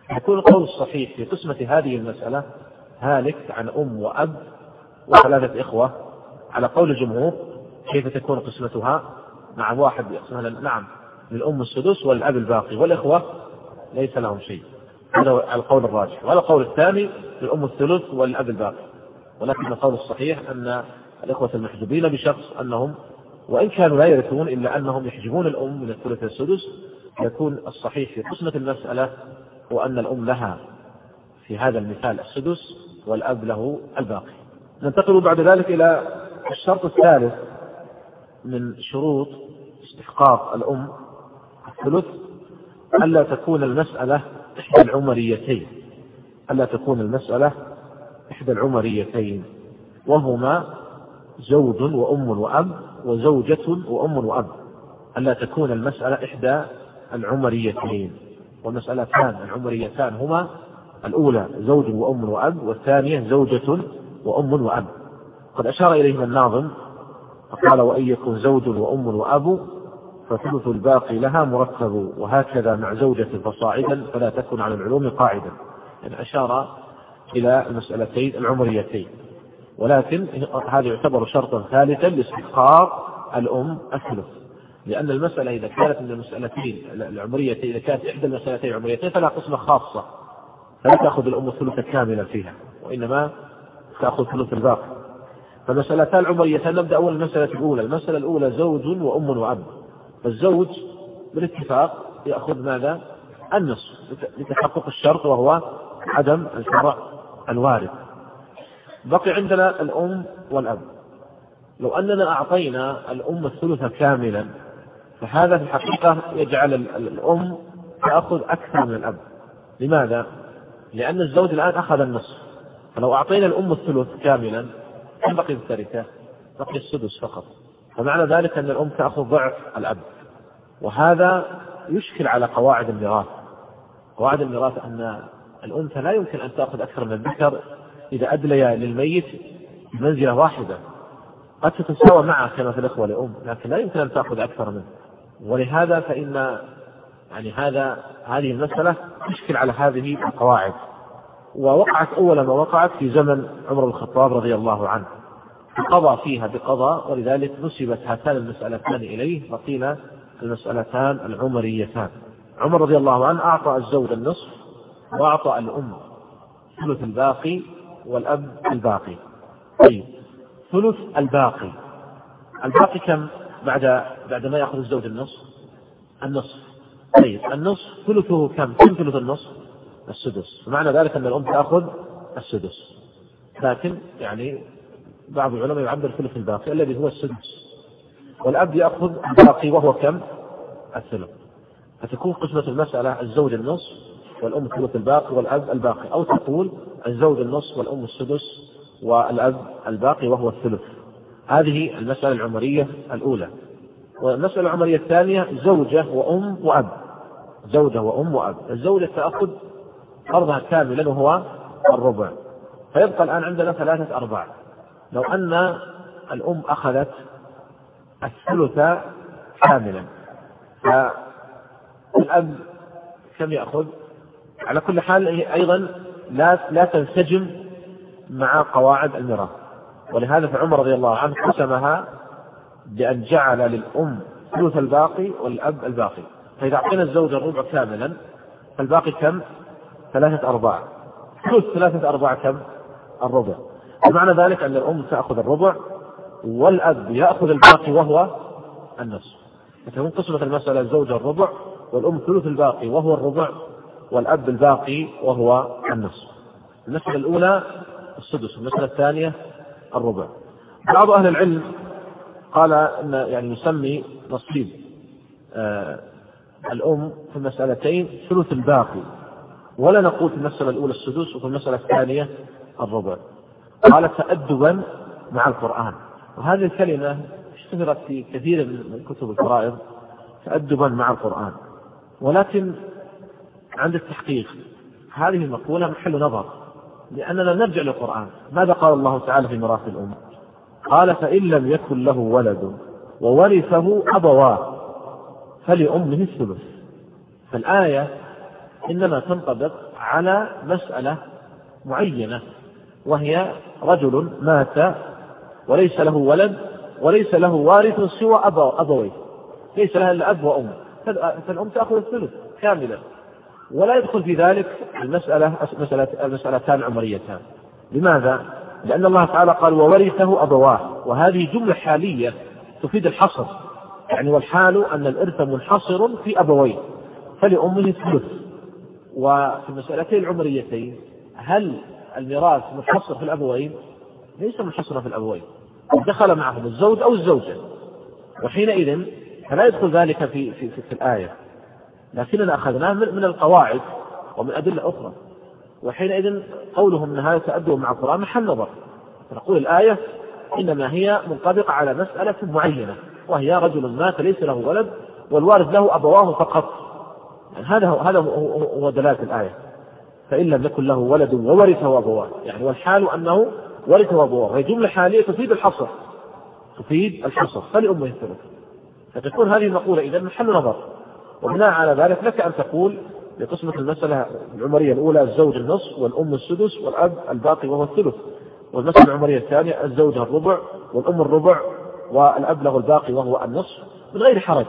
يكون القول الصحيح في قسمة هذه المسألة هالك عن أم وأب وثلاثة إخوة على قول الجمهور. كيف تكون قسمتها؟ مع واحد يقسمها نعم للأم السدس والأب الباقي والإخوة ليس لهم شيء، هذا القول الراجح. وهذا القول الثاني للأم الثلث والأب الباقي. ولكن القول الصحيح أن الإخوة المحجوبين بشخص أنهم وإن كانوا لا يرثون إلا أنهم يحجبون الأم من الثلث والسدس. يكون الصحيح في قسمة المسألة وأن الأم لها في هذا المثال السدس والأب له الباقي. ننتقل بعد ذلك إلى الشرط الثالث من شروط استحقاق الأم الثلث، ألا تكون المسألة إحدى العمريتين. ألا تكون المسألة إحدى العمريتين وهما زوج وأم وأب وزوجة وأم وأب. ألا تكون المسألة إحدى العمريتين، والمسألتان العمريتان هما الأولى زوج وأم وأب والثانية زوجة وأم وأب. قد أشار إليهما الناظم فقال وإن يكن زوج وأم وأب فثلث الباقي لها مرتب وهكذا مع زوجة فصاعدا فلا تكن على العلوم قاعدا. يعني أشار إلى المسألتين العمريتين، ولكن هذا يعتبر شرطا ثالثا لاستحقاق الأم الثلث، لأن المسألة إذا كانت من المسألتين العمريتين إذا كانت إحدى المسألتين العمريتين فلا قسمة خاصة، فلا تأخذ الأم الثلث كاملا فيها وإنما تأخذ ثلث الباقي. فمسألتان العمريتان نبدأ أول المسألة الأولى. المسألة الأولى زوج وأم وأب. فالزوج بالاتفاق يأخذ ماذا؟ النصف لتحقق الشرط وهو عدم الفرع الوارث. بقي عندنا الأم والأب. لو أننا أعطينا الأم الثلث كاملا فهذا في الحقيقة يجعل الأم تأخذ أكثر من الأب. لماذا؟ لأن الزوج الآن أخذ النصف، فلو أعطينا الأم الثلث كاملا كم بقي التركة؟ بقي السدس فقط. فمعنى ذلك أن الأم تأخذ ضعف الأب، وهذا يشكل على قواعد الميراث. قواعد الميراث أن الأنثى لا يمكن أن تأخذ أكثر من الذكر إذا أدلي للميت بمنزلة واحدة. قد تتساوى معه كما في الإخوة لأم، لكن لا يمكن أن تأخذ أكثر منه. ولهذا فإن هذه المسألة تشكل على هذه القواعد. ووقعت أول ما وقعت في زمن عمر بن الخطاب رضي الله عنه، قضى فيها بقضاء، ولذلك نسبت هاتان المسألتان إليه وقيل المسألتان العمريتان. عمر رضي الله عنه أعطى الزوج النصف وأعطى الأم ثلث الباقي والأب الباقي. طيب ثلث الباقي كم بعد ما يأخذ الزوج النصف؟ النصف. طيب النصف ثلثه كم ثلث النصف؟ السدس. معنى ذلك أن الأم تأخذ السدس، لكن بعض العلماء يعبر ثلث الباقي الذي هو السدس، والأب يأخذ الباقي وهو كم؟ الثلث. فتكون قسمة المسألة الزوج النصف والأم ثلث الباقي والأب الباقي، أو تقول الزوج النصف والأم السدس والأب الباقي وهو الثلث. هذه المسألة العمرية الأولى. والمسألة العمرية الثانية زوجة وأم وأب. زوجة وأم وأب. الزوجة تأخذ فرضها كاملا وهو الربع، فيبقى الآن عندنا 3/4. لو أن الأم أخذت الثلث كاملا فالأب كم يأخذ؟ على كل حال أيضا لا تنسجم مع قواعد الميراث، ولهذا فعمر رضي الله عنه قسمها بأن جعل للأم ثلث الباقي والأب الباقي. فإذا أعطينا الزوج الربع كاملا فالباقي كم؟ 3/4. ثلث 3/4 كم؟ الربع. ومعنى ذلك أن الأم تأخذ الربع والأب يأخذ الباقي وهو النصف. فتكون قسمة المسألة الزوج الربع والأم ثلث الباقي وهو الربع والأب الباقي وهو النصف. المسألة الأولى السدس، المسألة الثانية الربع. بعض أهل العلم قال أن يسمي نصيب الأم في المسألتين ثلث الباقي، ولا نقول في المسألة الأولى السدس وفي المسألة الثانية الربع. قال تأدبا مع القرآن، وهذه الكلمة اشتهرت في كثير من كتب الفرائض، تأدبا مع القرآن. ولكن عند التحقيق هذه المقولة محل نظر، لأننا نرجع للقرآن. ماذا قال الله تعالى في ميراث الأم؟ قال فإن لم يكن له ولد وورثه أبواه فلأمه الثلث. فالآية إنما تنطبق على مسألة معينة، وهي رجل مات وليس له ولد وليس له وارث سوى أبويه، ليس لها إلا أب وأم، فالأم تأخذ الثلث كاملا، ولا يدخل في ذلك المسألتان عمريتان. لماذا؟ لأن الله تعالى قال وورثه أبواه، وهذه جملة حالية تفيد الحصر، يعني والحال أن الإرث منحصر في أبويه فلأمه الثلث. وفي المسألتين العمريتين هل الميراث منحصر في الأبوين؟ ليس منحصرا في الأبوين، دخل معهم الزوج أو الزوجة، وحينئذ فلا يدخل ذلك في الآية، لكننا أخذناه من القواعد ومن أدلة أخرى، وحينئذ قولهم أن هذا تأدب مع القرآن محل نظر. فنقول الآية إنما هي منطبقة على مسألة معينة، وهي رجل مات ليس له ولد والوارث له أبواه فقط، يعني هذا هو دلالة الآية. فإن لم يكن له ولد وورثه أبواه، يعني والحال أنه ورثه أبواه، وهي جملة حالية تفيد الحصر فلأمه الثلث، فتكون هذه المقولة إذا محل نظر. وبناء على ذلك لك أن تقول لقسمة المسألة العمرية الأولى الزوج النصف والأم السدس والأب الباقي وهو الثلث، والمسألة العمرية الثانية الزوجة الربع والأم الربع والأب له الباقي وهو النصف، من غير حرج،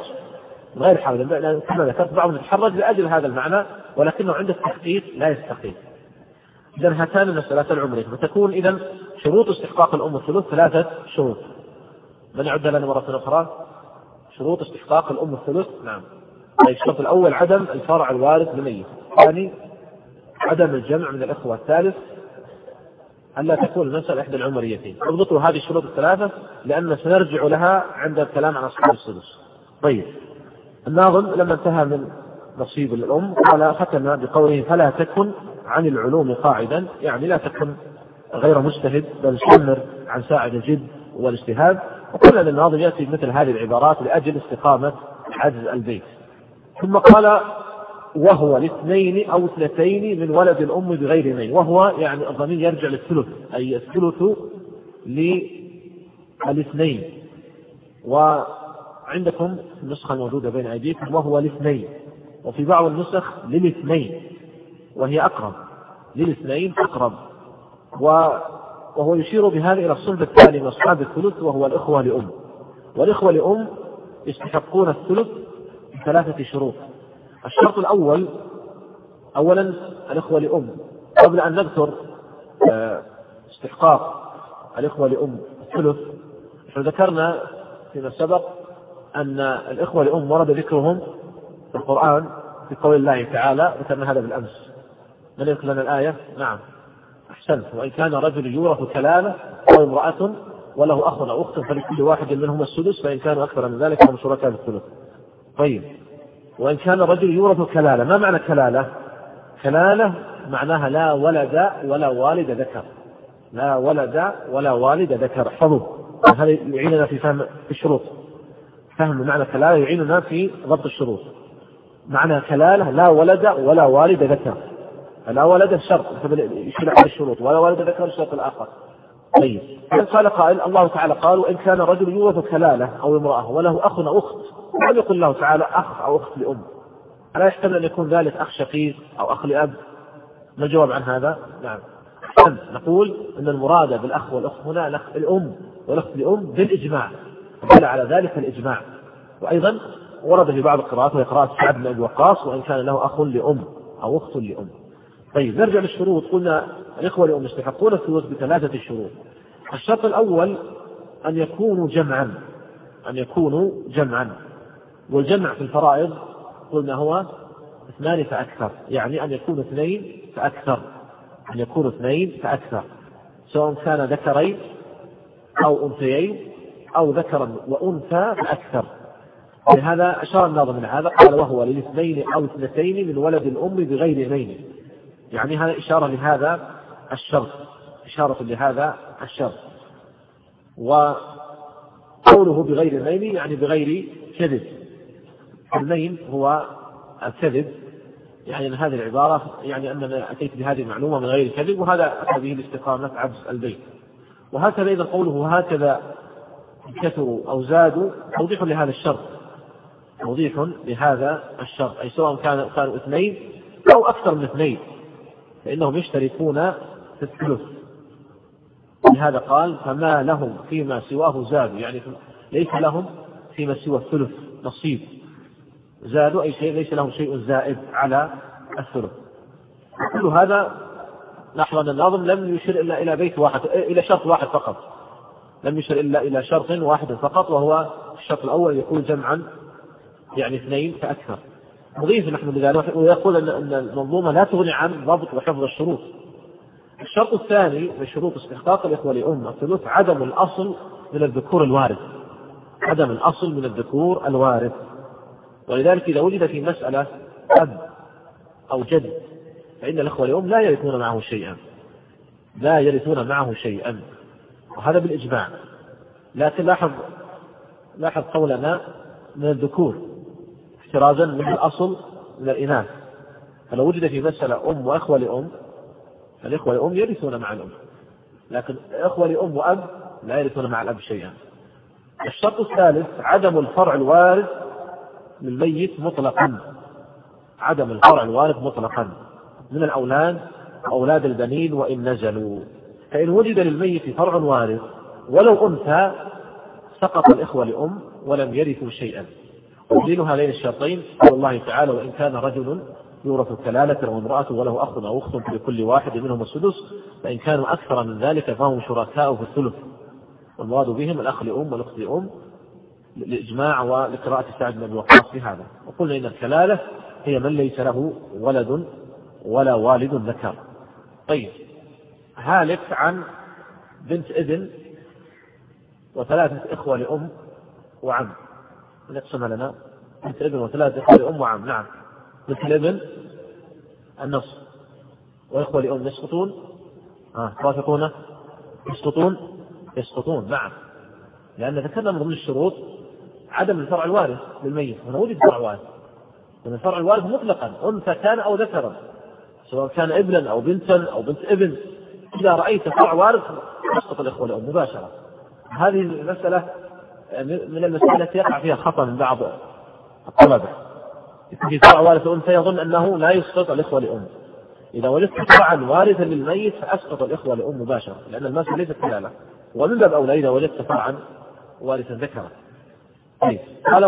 لأن كما ذكرت بعضهم يتحرج لأجل هذا المعنى، ولكنه عند التحقيق لا يستقيم. إذن هاتان المسألتان العمرية، فتكون إذن شروط استحقاق الأم الثلث 3 شروط. من يعد لنا مرة أخرى شروط استحقاق الأم الثلث؟ نعم. الشرط الأول عدم الفرع الوارث لميت، الثاني عدم الجمع من الإخوة، الثالث ألا تكون المسألة إحدى العمريتين. اضبطوا هذه الشروط الثلاثة لأن سنرجع لها عند الكلام عن أصحاب السدس. طيب، الناظم لما انتهى من نصيب الأم قال ختم بقوله فلا تكن عن العلوم قاعدا، يعني لا تكن غير مجتهد بل استمر عن ساعد الجد والاجتهاد. وقلنا أن الناظم يأتي مثل هذه العبارات لأجل استقامة عجز البيت. ثم قال وهو لاثنين أو اثنتين من ولد الأم بغير اثنين، وهو يعني الضمير يرجع للثلث، أي الثلث للاثنين. وعندكم النسخة الموجودة بين أيديكم وهو لاثنين، وفي بعض النسخ للاثنين وهي أقرب، للاثنين أقرب. وهو يشير بهذا إلى الصنف الثاني من أصحاب الثلث وهو الإخوة لأم، والإخوة لأم يستحقون الثلث ب3 شروط. الشرط الأول أولا الإخوة لأم. قبل أن نذكر استحقاق الإخوة لأم الثلث، ذكرنا فيما سبق أن الإخوة لأم ورد ذكرهم في القرآن في قول الله تعالى، ذكرنا هذا بالأمس. من يذكر لنا الآية؟ نعم أحسنت. وإن كان رجل يورث كلالة أو امرأة وله أخ أو أخت فلكل واحد منهما السدس فإن كانوا أكثر من ذلك هم شركاء في الثلث. طيب، وإن كان رجل يورث كلالة، ما معنى كلالة؟ كلالة معناها لا ولد ولا والد ذكر، لا ولد ولا والد ذكر. احفظوا هذا يعيننا في فهم الشروط، فهم معنى كلالة يعيننا في ضبط الشروط. معنى كلالة لا ولد ولا والد ذكر، لا ولد الشرط يشير على الشروط، ولا والد ذكر الشرط الآخر. طيب، قال قائل الله تعالى قال وإن كان رجل يورث كلالة أو امرأة وله أخ أو أخت، ولم يقل الله تعالى أخ أو أخت لأم، ألا يحتمل أن يكون ذلك أخ شقيق أو أخ لأب؟ ما الجواب عن هذا؟ نعم، نقول أن المراد بالأخ والأخت هنا الأم والأخت لأم بالإجماع، دل على ذلك الإجماع. وأيضا ورد في بعض القراءات وهي قراءة سعد بن أبي وقاص وإن كان له أخ لأم أو أخت لأم. طيب، نرجع للشروط. قلنا الإخوة لأم يستحقون الثلث ب3 شروط. الشرط الأول أن يكونوا جمعا، والجمع في الفرائض قلنا هو 2 فأكثر، يعني أن يكونوا 2 فأكثر، سواء كان ذكرين أو أنثيين أو ذكرا وأنثى فأكثر. لهذا أشار الناظم من هذا قال وهو للاثنين أو اثنتين من ولد الأم بغير اثنين، يعني هذا إشارة لهذا الشرط. وقوله بغير اثنين يعني بغير كذب. الاثنين هو الكذب، يعني أن هذه العبارة يعني أننا أتيت بهذه المعلومة من غير كذب، وهذا أتى به لاستقامة عجز البيت. وهكذا إذا قوله وهكذا كثروا أو زادوا توضيح لهذا الشرط، أي سواء كانوا 2 أو أكثر من 2، فإنهم يشتركون في الثلث. لهذا قال فما لهم فيما سواه زادوا، يعني ليس لهم فيما سوى الثلث نصيب، زادوا أي شيء ليس لهم شيء زائد على الثلث. كل هذا لاحظ أن الناظم لم يشر إلا إلى بيت واحد، إلى شرط واحد فقط، لم يشر إلا إلى شرط واحد فقط، وهو الشرط الأول يكون جمعا يعني اثنين فأكثر. نضيف نحن لذلك ويقول أن المنظومة لا تغني عن ضبط وحفظ الشروط. الشرط الثاني من شروط استحقاق الإخوة لأم الثلث عدم الأصل من الذكور الوارث، عدم الأصل من الذكور الوارث. ولذلك إذا وجد في مسألة أب أو جد فإن الإخوة لأم لا يرثون معه شيئا، لا يرثون معه شيئا، وهذا بالإجماع. لكن لاحظ قولنا من الذكور احترازا من الأصل من الإناث. فلو وجد في مسألة أم وأخوة لأم فالإخوة لأم يرثون مع الأم، لكن إخوة لأم وأب لا يرثون مع الأب شيئا. الشرط الثالث عدم الفرع الوارث للميت مطلقا، عدم الفرع الوارث مطلقا من الأولاد وأولاد البنين وإن نزلوا. فإن وجد للميت فرع وارث ولو أنثى سقط الإخوة لأم ولم يرثوا شيئا. ودليل هذين الشرطين قول الله تعالى وإن كان رجل يورث كلالة وامرأة وله أخ أو أخت لكل واحد منهم السدس فإن كانوا أكثر من ذلك فهم شركاء في الثلث، والمراد بهم الأخ لأم والأخت لأم للإجماع ولقراءة سعد بن أبي وقاص في هذا. وقلنا إن الكلالة هي من ليس له ولد ولا والد ذكر. طيب هالك عن بنت ابن وثلاثة إخوة لأم وعم، نقسمها لنا بنت ابن وثلاثة إخوة لأم وعم. نعم بنت الابن النصف وإخوة لأم يسقطون توافقون يسقطون نعم، لأن ذكرنا من ضمن الشروط عدم الفرع الوارث للميت. هنا وجد فرع وارث، لأن الفرع الوارث مطلقا أنثى كان أو ذكرا سواء كان ابنا أو بنتا أو بنت ابن، إذا رأيت فرع وارث يسقط الإخوة لأم مباشرة. هذه المسألة من المسألة التي يقع فيها خطأ من بعض الطلبة، في فرع وارث أنثى يظن أنه لا يسقط الإخوة لأم. إذا وجدت فرعا وارثا للميت فأسقط الإخوة لأم مباشرة، لأن المسألة ليست كلالة. ومن باب أولى إذا وجدت فرعا وارثا ذكرا. طيب قال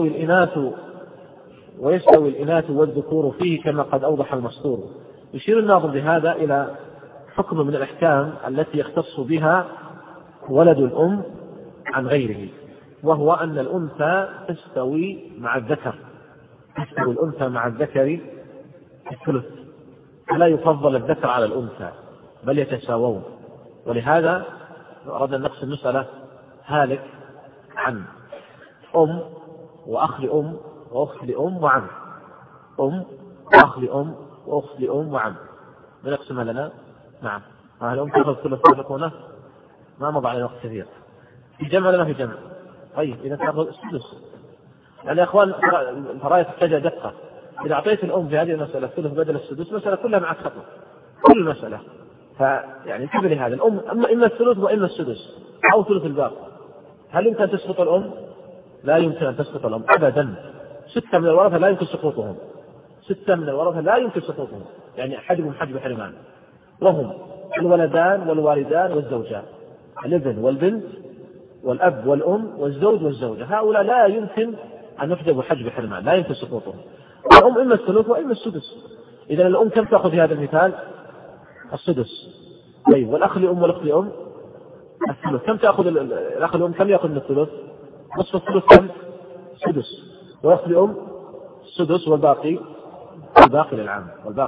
ويستوي الإناث والذكور فيه كما قد أوضح المسطور. يشير الناظم بهذا إلى حكم من الأحكام التي يختص بها ولد الأم عن غيره، وهو أن الأنثى تستوي مع الذكر، تستوي الأنثى مع الذكر في الثلث، فلا يفضل الذكر على الأنثى بل يتساوون. ولهذا أردنا نقسم المسألة هالك عن أم وأخ لأم وأخت لأم وعم، أم وأخ لأم وأخت لأم وعم نقسمها لنا. نعم الأم تأخذ ثلث تكونه ما مضى على وقت كثير في جمع لنا في جمع. طيب إذا تأخذ السدس، يعني يا أخوان الفرائض تحتاج دقة. إذا أعطيت الأم في هذه المسألة الثلث بدل السدس مسألة كلها معك خطأ، كل المسألة. فيعني انتبه لهذا، الأم إما الثلث وإما السدس أو ثلث الباقي. هل يمكن أن تسقط الأم؟ لا يمكن أن تسقط الأم أبدا. 6 من الورثة لا يمكن سقوطهم، 6 من الورثة لا يمكن سقوطهم، يعني حجبهم حجب حرمان، وهم الولدان والوالدان والزوجان، الابن والبنت والأب والأم والزوج والزوجة، هؤلاء لا يمكن أن يحجبوا حجب حرمان، لا يمكن سقوطهم. الأم إما الثلث وإما السدس. إذا الأم كم تأخذ في هذا المثال؟ السدس. طيب والأخ لأم والأخت لأم الثلث. كم تأخذ الأخ لأم؟ كم يأخذ من الثلث؟ نصف الثلث كم؟ سدس. والأخت لأم السدس والباقي للعام.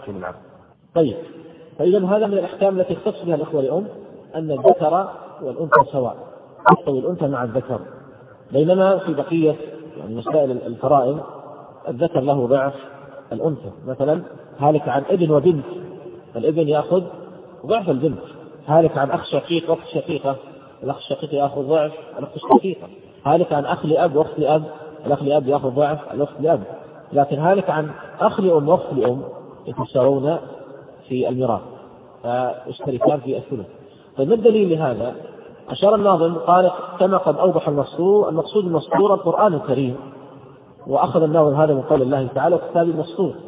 طيب فإذا هذا من الأحكام التي يختص بها الأخوة لأم، أن الذكر والأنثى سواء، تستوي الأنثى مع الذكر. بينما في بقية يعني مسائل الفرائض الذكر له ضعف الأنثى. مثلا هالك عن ابن وبنت، الابن يأخذ ضعف البنت. هالك عن أخ شقيق وأخت شقيقة، الأخ الشقيق يأخذ ضعف الأخت الشقيقة. هالك عن أخ لأب وأخت لأب، الأخ لأب يأخذ ضعف الأخت لأب. لكن هالك عن أخ لأم وأخت لأم يتساوون في الميراث فاشتركان في الثلث. فما الدليل لهذا؟ أشار الناظم قال كما قد أوضح المسطور، المقصود المسطور القرآن الكريم، وأخذ الناظم هذا من قول الله تعالى وكتاب المسطور.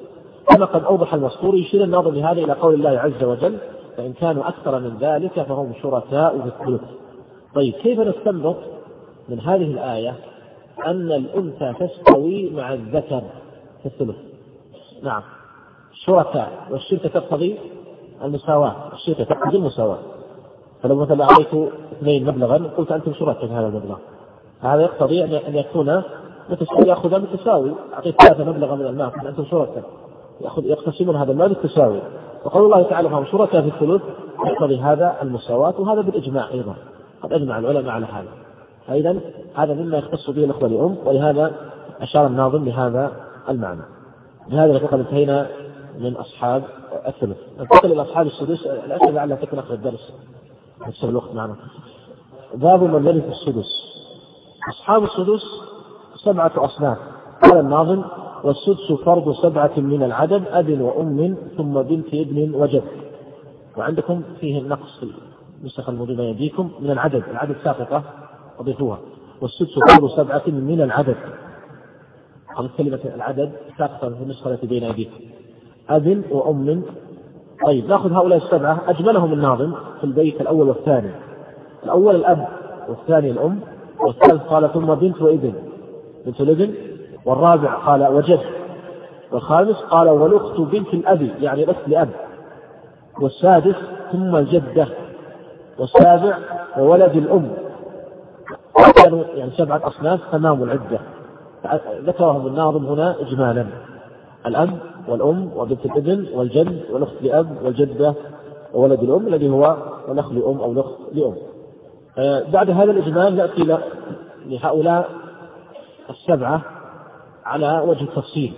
كما قد أوضح المسطور يشير الناظم بهذا إلى قول الله عز وجل فإن كانوا أكثر من ذلك فهم شركاء في الثلث. طيب كيف نستنبط من هذه الآية أن الأنثى تستوي مع الذكر في الثلث؟ نعم، شركاء، والشركة تقتضي المساواة، الشركة تقتضي المساواة. فلو مثلا أعطيت 2 مبلغا قلت أنتم شركاء في هذا المبلغ، هذا يقتضي أن يكون متساوي، يأخذ بالتساوي. أعطيت 3 مبلغا من المال قلت أنتم شركاء، يقتسمون هذا المال بالتساوي. وقول الله تعالى فهم شركاء في الثلث يقتضي هذا المساواة، وهذا بالإجماع أيضا، قد أجمع العلماء على هذا. فإذا هذا مما يختص به الأخوة لأم، ولهذا أشار الناظم لهذا المعنى. بهذا فقد انتهينا من أصحاب الثلث. ننتقل إلى أصحاب السدس. الأسئلة لعلها تكون آخر الدرس نفسه الوقت معنا. باب من يرث السدس. أصحاب السدس 7 أصناف. قال الناظم والسدس فرض 7 من العدد أب وأم ثم بنت ابن وجد. وعندكم فيه النقص في النسخ الموجودة يديكم من العدد ساقطة أضيفوها. والسدس فرض 7 من العدد. هذه كلمة العدد ساقطة في النسخة التي بين أيديكم. أب وأم. طيب نأخذ هؤلاء 7 أجملهم الناظم في البيت الأول والثاني. الأول الأب، والثاني الأم، والثالث قال ثم بنت وابن، بنت الابن، والرابع قال وجد، والخامس قال والأخت بنت الأب يعني الأخت لأب، والسادس ثم الجدة، والسابع وولد الأم. كانوا يعني 7 أصناف تمام العدة، ذكرهم الناظم هنا إجمالا: الأب والأم وبنت الابن والجد والأخت لأب والجدة وولد الأم الذي هو الأخ لأم أو الأخت لأم. بعد هذا الإجمال نأتي لهؤلاء 7 على وجه التفصيل.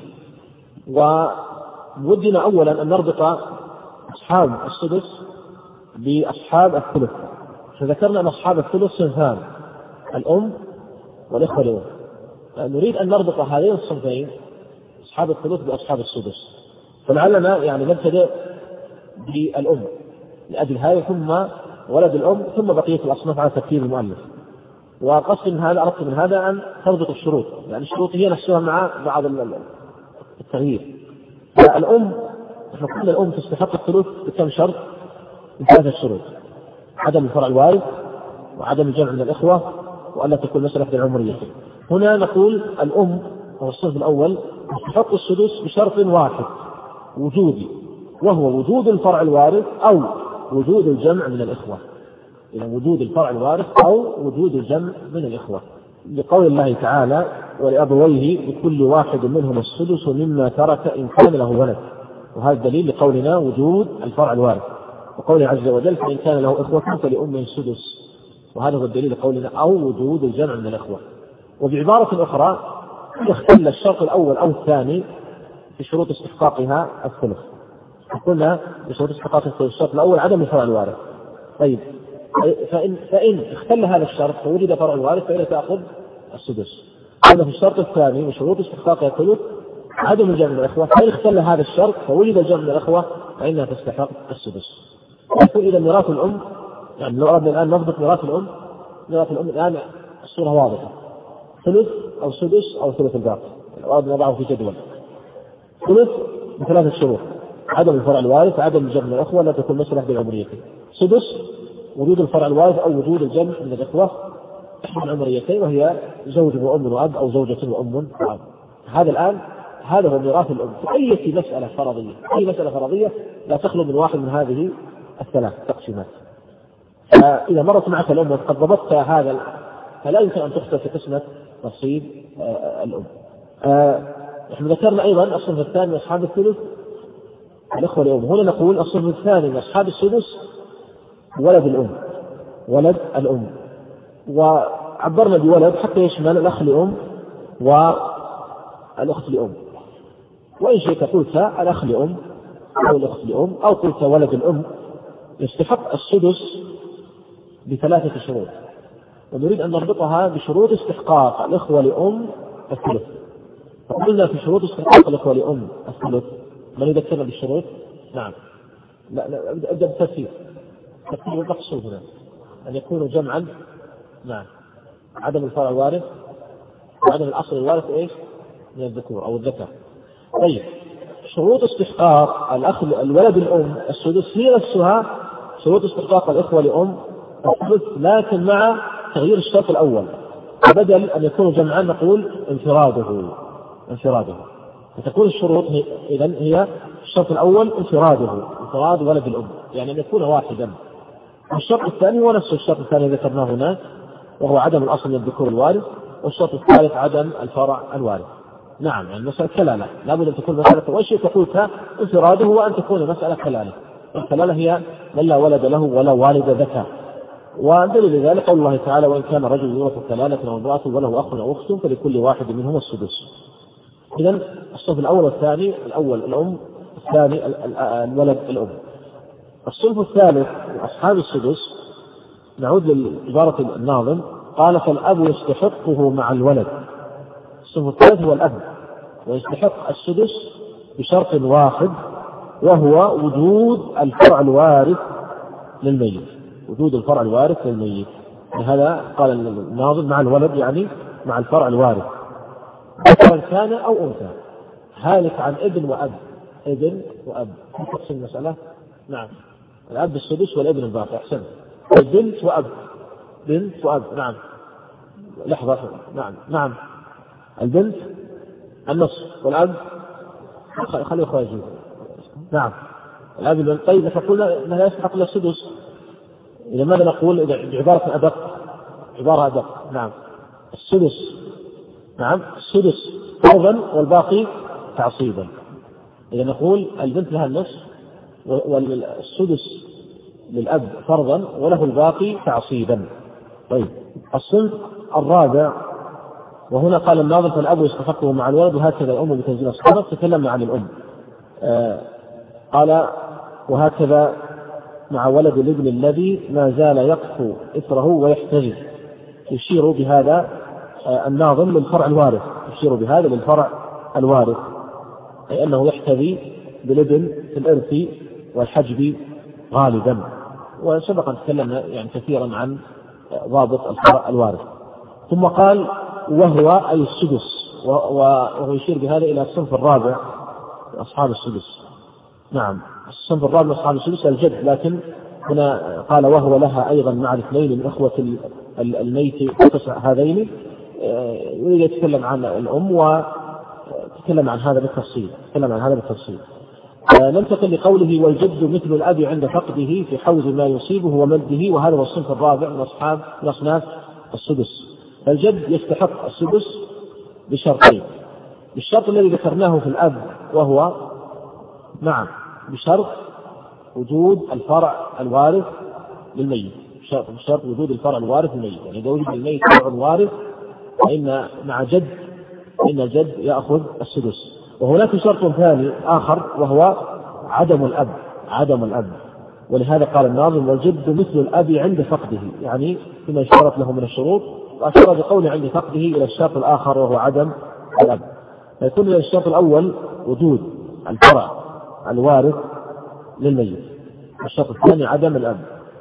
وودنا أولا أن نربط أصحاب السدس بأصحاب الثلث. فذكرنا أن أصحاب الثلث صنفان: الأم والإخوة لأم. نريد أن نربط هذين الصنفين أصحاب الثلث بأصحاب السدس. فلعلنا يعني نبتدئ بالأم لأجل هذا، ثم ولد الأم، ثم بقية الأصناف على ترتيب المؤلف. وقصد من هذا، أردت من هذا أن تربط الشروط، يعني الشروط هي نفسها مع بعض التغيير. فالأم نحن قلنا الأم تستحق الثلث بكم شرط؟ ب3 شروط: عدم الفرع الوارث، وعدم الجمع من الإخوة، وألا تكون مسألة بالعمرية. هنا نقول الأم هو الصنف الأول تستحق السدس بشرط واحد وجودي، وهو وجود الفرع الوارث أو وجود الجمع من الإخوة. إلى وجود الفرع الوارث أو وجود الجمع من الإخوة، لقول الله تعالى ولأبويه لكل واحد منهم السدس مما ترك إن كان له ولد. وهذا الدليل لقولنا وجود الفرع الوارث، وقوله عز وجل فإن كان له إخوة فلأمه السدس، وهذا هو الدليل لقولنا أو وجود الجمع من الإخوة. وبعبارة أخرى يختل الشرط الأول أو الثاني في شروط استحقاقها الثلث. قلنا بشروط استحقاق الثلث الشرط الأول عدم الفرع الوارث. طيب فإن اختل هذا الشرط فوجد فرع الوارث فإن تأخذ السدس. قلنا في الشرط الثاني من شروط استحقاقها الثلث عدم الجمع من الإخوة، فإن اختل هذا الشرط فوجد الجمع من الإخوة فإنها تستحق السدس. يكون إذا ميراث الأم، يعني لو أردنا الآن نضبط ميراث الأم الآن الصورة واضحة: ثلث أو سدس أو ثلث الباقي. لو أردنا نضعه في جدول: ثلث ب3 شروط: عدم الفرع الوارث، عدم الجمع من الإخوة، لا تكون مسألة بالعمريتين. سدس وجود الفرع الوارث أو وجود الجمع من الإخوة إحدى العمريتين، وهي زوج وأم وأب أو زوجة وأم وأب. هذا الآن هذا هو ميراث الأم في أي مسألة فرضية. أي مسألة فرضية لا تخلو من واحد من هذه ال3 تقسيمات. فإذا مرت معك الأم وقد ضبطت هذا فلا يمكن أن تخطئ في قسمة نصيب الأم. نحن ذكرنا أيضا الصنف الثاني من أصحاب الثلث الإخوة لأم. هنا نقول الصنف الثاني من أصحاب السدس ولد الأم، وعبرنا بولد حتى يشمل الأخ لأم والأخت لأم. وإن شئت قلت الأخ لأم أو الأخت لأم أو قلت ولد الأم، يستحق السدس ب3 شروط، ونريد أن نربطها بشروط استحقاق الإخوة لأم الثلث. فقلنا في شروط استحقاق الإخوة لأم الثلث من يذكرنا بالشروط؟ نعم، لا أبدأ بالتفسير. التفسير المقصود هنا أن يكونوا جمعا. نعم، عدم الفرع الوارث وعدم الأصل الوارث إيش من الذكور أو الذكر. طيب شروط استحقاق الأخ الولد الأم السدس هي نفسها شروط استحقاق الإخوة لأم الثلث، لكن مع تغيير الشرط الأول، بدل أن يكون جمعا نقول انفراده. فتكون الشروط إذن هي الشرط الأول انفراد ولد الأم، يعني أن يكون واحدا. الشرط الثاني هو نفس الشرط الثاني ذكرناه هناك، وهو عدم الأصل من الذكور الوارث، والشرط الثالث عدم الفرع الوارث. نعم، يعني مسألة كلالة، لابد أن تكون مسألة وشي تقولها انفراده، وأن تكون مسألة كلالة. الكلالة هي من لا ولد له ولا والد ذكر، ودليل ذلك قول الله تعالى: وإن كان رجل يورث كلالة أو امرأة وله أخ أو أخت فلكل واحد منهما السدس. إذن الصنف الأول والثاني، الأول الأم، الثاني الولد الأم. الصنف الثالث أصحاب السدس، نعود لعبارة الناظم، قال: فالأب يستحقه مع الولد. الصنف الثالث هو الأب، ويستحق السدس بشرط واحد، وهو وجود الفرع الوارث للميت. لهذا قال الناظم مع الولد، يعني مع الفرع الوارث، سواء كان أو أنثى، هالك عن ابن وأب. تقسم المسألة. نعم، الأب السدس والابن الباقي. أحسن. البنت وأب. نعم، لحظة. نعم، البنت النصف والأب خليه خارجي. نعم، الأب البنت. طيب فقلنا أنها يستحق له السدس، إذا ماذا نقول؟ بعبارة أدق. نعم، السدس فرضا والباقي تعصيبا. إذا نقول البنت لها النصف، والسدس للأب فرضا وله الباقي تعصيبا. طيب، الصنف الرابع، وهنا قال الناظم: فالأب يستحقه مع الولد، وهكذا الأم بتنزيل الصدق. تكلمنا عن الأم، قال: وهكذا مع ولد الابن الذي ما زال يقفو إثره ويحتجب. يشير بهذا الناظم للفرع الوارث، أي أنه يحتذي بالابن في الإرث والحجب غالبا. وسبق أن تكلمنا يعني كثيرا عن ضابط الفرع الوارث. ثم قال: وهو أي السدس، وهو يشير بهذا إلى الصنف الرابع أصحاب السدس. نعم، الصنف الرابع أصحاب السدس الجد، لكن هنا قال: وهو لها أيضا مع الاثنين من أخوة الميت هذين. يريد يتكلم عن الأم، وتكلم عن هذا بالتفصيل. ننتقل لقوله: والجد مثل الأب عند فقده في حوز ما يصيبه ومده. وهذا هو الصنف الرابع من أصناف السدس. فالجد يستحق السدس بشرطين: بالشرط الذي ذكرناه في الأب، وهو بشرط وجود الفرع الوارث للميت. بشرط وجود الفرع الوارث للميت، يعني إذا وجد الميت فرع وارث فإن مع جد إن الجد يأخذ السدس. وهناك شرط ثاني آخر، وهو عدم الأب. ولهذا قال الناظم: والجد مثل الأب عند فقده، يعني فيما اشترط له من الشروط، وأشار بقوله عند فقده إلى الشرط الآخر وهو عدم الأب. فيكون الشرط الأول وجود الفرع الوارث للميت، الشرط الثاني عدم الأب.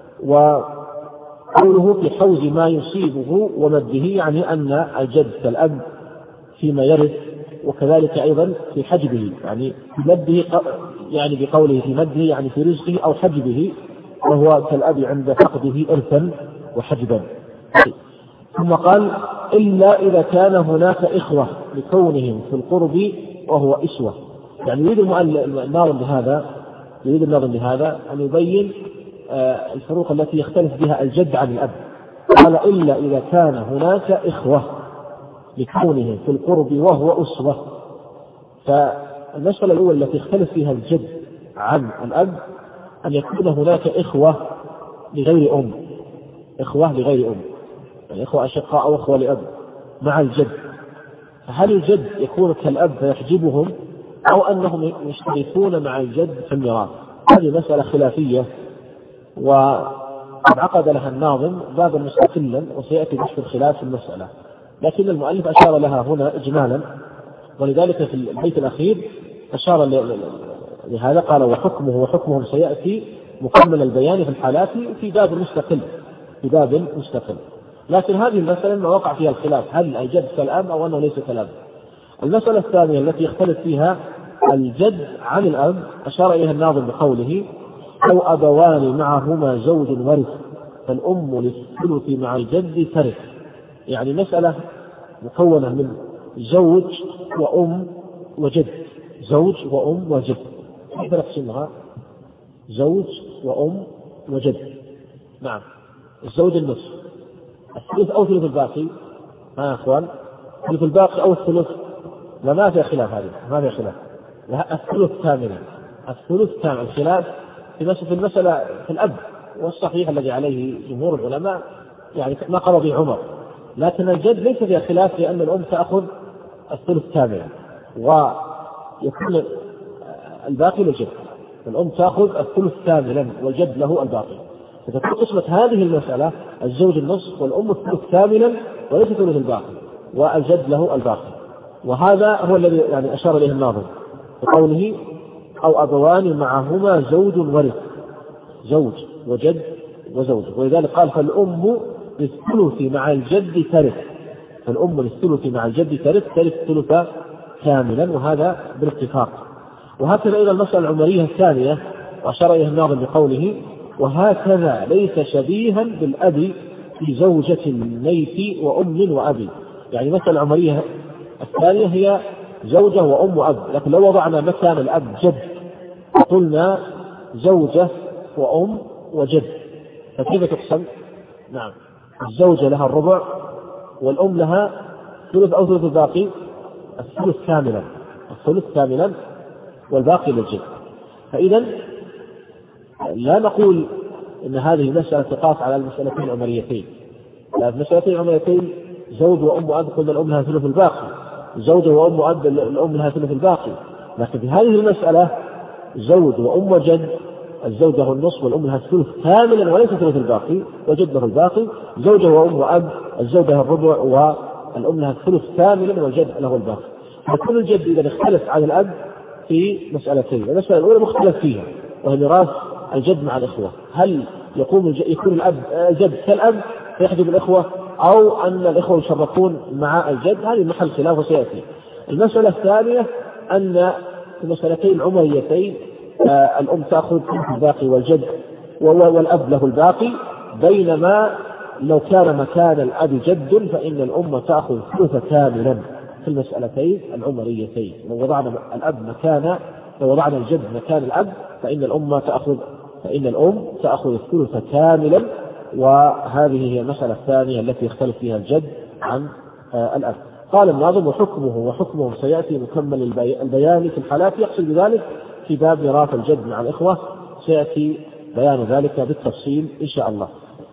وقوله في حوز ما يصيبه ومده، يعني أن الجد كالأب فيما يرث، وكذلك أيضا في حجبه، يعني في مده، يعني بقوله في مده يعني في رزقه أو حجبه، وهو كالأب عند فقده إرثا وحجبا. ثم قال: إلا إذا كان هناك إخوة لكونهم في القرب وهو إسوة. يعني يريد الناظم بهذا أن يبين الفروق التي يختلف بها الجد عن الأب. قال: إلا إذا كان هناك إخوة لكونهم في القرب وهو أسوة. فالمسألة الأولى التي يختلف فيها الجد عن الأب أن يكون هناك إخوة لغير أم، يعني إخوة أشقاء أو إخوة لأب مع الجد. فهل الجد يكون كالأب فيحجبهم، أو أنهم يشتركون مع الجد في الميراث؟ هذه مسألة خلافية، وقد عقد لها الناظم بابا مستقلا، وسيأتي بحث الخلاف في المسألة، لكن المؤلف أشار لها هنا إجمالا. ولذلك في البيت الأخير أشار لهذا، قال: وحكمهم سيأتي مكمل البيان في الحالات في باب مستقل. لكن هذه المسألة ما وقع فيها الخلاف، هل الجد كالأب أو أنه ليس كالأب. المسألة الثانية التي يختلف فيها الجد عن الأب أشار إليها الناظم بقوله أو أبوان معهما زوج ورث فالأم للثلث مع الجد ترث. يعني مسألة مكونة من زوج وأم وجد، زوج وأم وجد، كيف نقسمها؟ زوج وأم وجد. نعم، الزوج النصف، الثلث أو ثلث الباقي؟ يا أخوان، ثلث الباقي أو الثلث؟ ما في خلاف، هذه ما في خلاف، الثلث كاملا، الثلث كامل. الخلاف في المسألة في الأب، والصحيح الذي عليه جمهور العلماء يعني ما قال به عمر، لكن الجد ليس فيها خلاف، لأن الأم تأخذ الثلث كاملا ويكون الباقي للجد. الأم تأخذ الثلث كاملا والجد له الباقي، فتكون قسمة هذه المسألة الزوج النصف والأم الثلث كاملا وليس ثلث الباقي، والجد له الباقي. وهذا هو الذي يعني أشار إليه الناظم بقوله أو أبوان معهما زوج ورث، زوج وجد وزوج. ولذلك قال فالأم للثلث مع الجد ترث، فالأم للثلث مع الجد ترث ثلث كاملا، وهذا بالاتفاق. وهكذا أيضا المسألة العمرية الثانية وأشار إليها الناظم بقوله وهكذا ليس شبيها بالأب في زوجة الميت وأم وأبي. يعني مثل العمرية الثانية هي زوجة وأم وأب، لكن لو وضعنا مكان الأب جد قلنا زوجة وأم وجد، فكيف تقسم؟ نعم، الزوجة لها الربع والأم لها ثلث أو ثلث الباقي، الثلث كاملا، الثلث كاملا والباقي للجد. فإذا لا نقول إن هذه مسألة تقاس على المسألتين العمريتين، لا، في المسألتين العمريتين زوج وأم وأب قلنا الأم لها ثلث الباقي، زوجة وأم وأب الأم لها ثلث الباقي. لكن في هذه المسألة زوج وأم وجد، الزوج له النصف والأم لها الثلث كاملا وليس ثلث الباقي، وجد له الباقي. زوجة وأم وأب الزوج له الربع والأم لها الثلث كاملا والجد له الباقي. فكل الجد إذا اختلف عن الأب في مسألتين، المسألة الأولى مختلف فيها وهي ميراث الجد مع الإخوة، هل يكون الأب الجد كالأب فيحجب الإخوة أو أن الإخوة يشركون مع الجد؟ هذه محل خلاف وسيأتي. المسألة الثانية أن في المسألتين العمريتين الأم تأخذ الباقي والجد والأب له الباقي، بينما لو كان مكان الأب جد فإن الأم تأخذ ثلث كاملا في المسألتين العمريتين. لو وضعنا الجد مكان الأب فإن الأم تأخذ الثلث كاملا، وهذه هي المسألة الثانية التي يختلف فيها الجد عن الأب. قال الناظم وحكمه سيأتي مكمل البيان في الحالات، يقصد بذلك في باب ميراث الجد مع الإخوة، سيأتي بيان ذلك بالتفصيل إن شاء الله.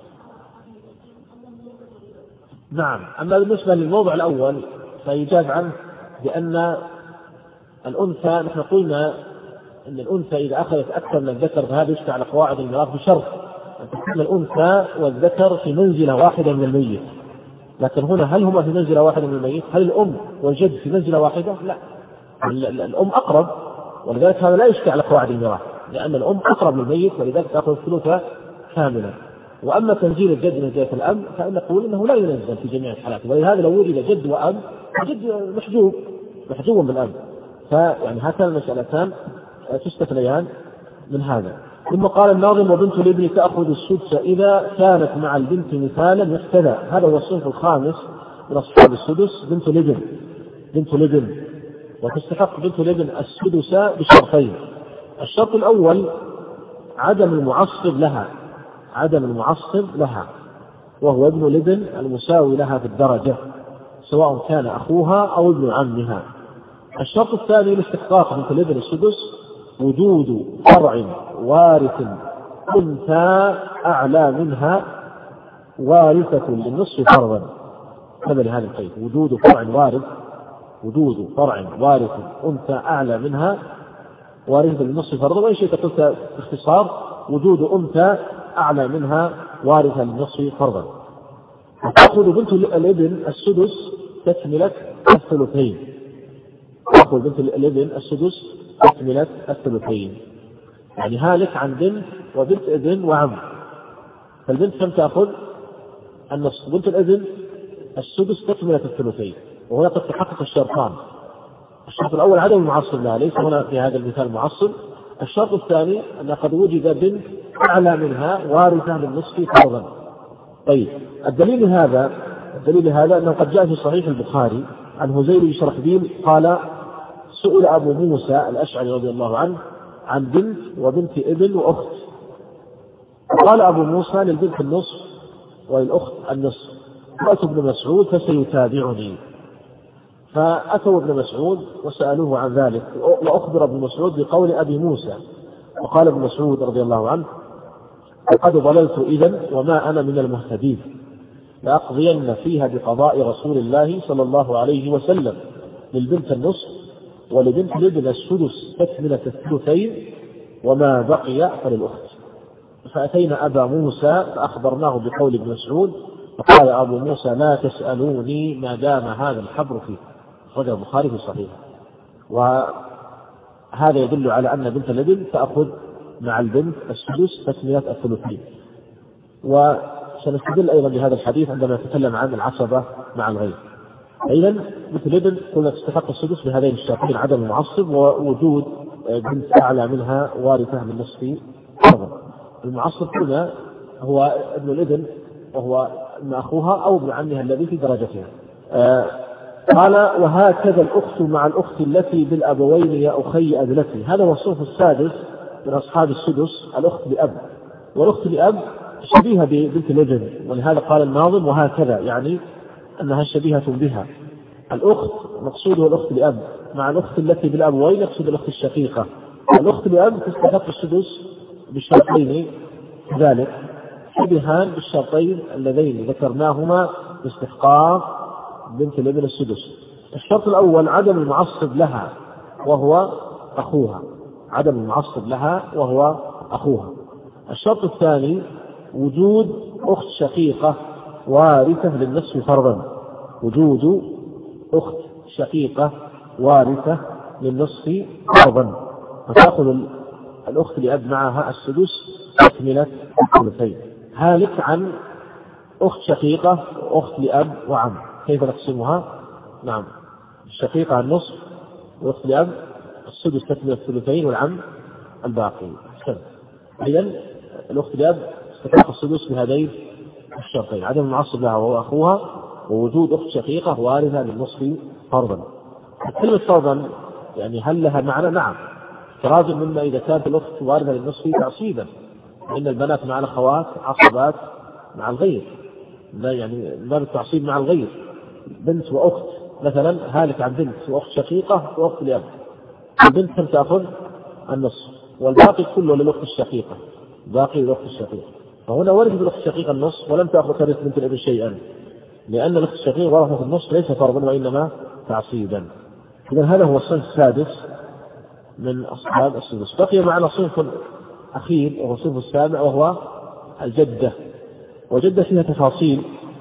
نعم، أما بالنسبة للموضوع الأول فيجاب عنه بأن الأنثى، نحن قلنا أن الأنثى إذا أخذت أكثر من الذكر فهذا يشفع على قواعد الميراث بشرط أن تكون الأنثى والذكر في منزلة واحدة من الميت. لكن هنا هل هما في منزلة واحدة من الميت؟ هل الأم والجد في منزلة واحدة؟ لا، الأم أقرب، ولذلك هذا لا يشفع على قواعد الميراث، لأن الأم أقرب للميت ولذلك تأخذ الثلث كاملا. وأما تنزيل الجد من جهة الأب فإن نقول إنه لا ينزل في جميع الحالات، ولهذا لو وجد جد وأب فجد محجوب بالأب. فيعني هاتان المسألتان تستثنيان من هذا. ثم قال الناظم وبنت الابن تأخذ السدس إذا كانت مع البنت مثالا يحتذى. هذا هو الصنف الخامس من أصحاب السدس، بنت الابن، وتستحق بنت الابن السدس بشرطين. الشرط الأول عدم المعصب لها وهو ابن الابن المساوي لها في الدرجة سواء كان أخوها أو ابن عمها. الشرط الثاني الاستحقاق بنت الابن السدس وجود فرع وارث أنثى أعلى منها وارثة للنصف فرضا. كما لهذا القيد وجود فرع وارث أنثى أعلى منها وارثة للنصف فرضا، وإن شئت قلت باختصار وجود أنثى أعلى منها وارثة للنصف فرضا. تأخذ بنت الابن السدس تكملة الثلثين، يعني هالك عن بنت وبنت ابن وعم، فالبنت كم تأخذ؟ النصف. بنت الابن السدس تكملة الثلثين، وهنا قد تحقق الشرطان، الشرط الأول عدم المعصب لها، ليس هنا في هذا المثال معصب. الشرط الثاني أن قد وجد بنت أعلى منها وارثة للنصف فرضا. طيب الدليل هذا أنه قد جاء في صحيح البخاري عن هزيل بن شرحبيل قال: سئل أبو موسى الأشعري رضي الله عنه عن بنت وبنت ابن وأخت، قال أبو موسى: للبنت النصف وللأخت النصف، فأتوا ابن مسعود فسيتابعني. فأتوا ابن مسعود وسألوه عن ذلك، وأخبر ابن مسعود بقول أبي موسى، وقال ابن مسعود رضي الله عنه: وقد ضللت إذن وما أنا من المهتدين، لأقضين فيها بقضاء رسول الله صلى الله عليه وسلم، للبنت النصف ولبنت الابن السدس تكملة الثلثين، وما بقي فللأخت. فأتينا أبا موسى فأخبرناه بقول ابن مسعود، فقال أبو موسى: لا تسألوني ما دام هذا الحبر فيه. أخرجه البخاري في صحيح. وهذا يدل على أن بنت الابن تأخذ مع البنت السدس تكملة الثلثين. وسنستدل أيضا بهذا الحديث عندما نتكلم عن العصبة مع الغير. إذن بنت الابن قلنا تستحق السدس بهذين الشرطين: عدم المعصب ووجود بنت أعلى منها وارثة من نصف فرضا. المعصب قلنا هو ابن الابن وهو ابن أخوها أو ابن عمها الذي في درجتها. قال: وهكذا الأخت مع الأخت التي بالأبوين يا أخي أبلتي. هذا هو الصنف السادس من أصحاب السدس، الأخت لأب. والأخت لأب شبيهة ببنت الابن، ولهذا قال الناظم: وهكذا، يعني أنها شبيهة بها. الأخت مقصوده الأخت لأب، مع الأخت التي بالأبوين يقصد الأخت الشقيقة. الأخت لأب تستحق السدس بالشرطين ذلك، شبهان بالشرطين اللذين ذكرناهما باستحقاق بنت الابن السدس. الشرط الأول عدم المعصب لها وهو أخوها، عدم المعصب لها وهو أخوها. الشرط الثاني وجود أخت شقيقة وارثة للنصف فرضا، وجود أخت شقيقة وارثة للنصف فرضا، فتأخذ الأخت لأب معها السدس تكملة الثلثين. هالك عن أخت شقيقة وأخت لأب وعم، كيف نقسمها؟ نعم، الشقيقة النصف وأخت لأب السدس تكملة الثلثين والعم الباقي. إذن الأخت لأب تستحق السدس بهذين الشرطين: عدم المعصب لها وهو أخوها، ووجود أخت شقيقة وارثة للنصف فرضا. كلمة فرضا يعني هل لها معنى؟ نعم، افتراض مما إذا كانت الأخت وارثة للنصف تعصيبا، إن البنات مع الأخوات عصبات مع الغير، لا يعني باب التعصيب مع الغير. بنت وأخت مثلا هالك عن بنت وأخت شقيقة وأخت لأب، البنت كم تأخذ؟ النصف، والباقي كله للأخت الشقيقة، باقي للأخت الشقيقة. فهنا ورثت الأخت الشقيقة النصف ولم تأخذ ترث بنت الابن شيئا، لأن الأخت الشقيقة ورثت النصف ليس فرضا وإنما تعصيبا. إذن هذا هو الصنف السادس من أصحاب السدس. بقي معنا صنف أخير وهو الصنف السابع، وهو الجدة. وجدة فيها تفاصيل،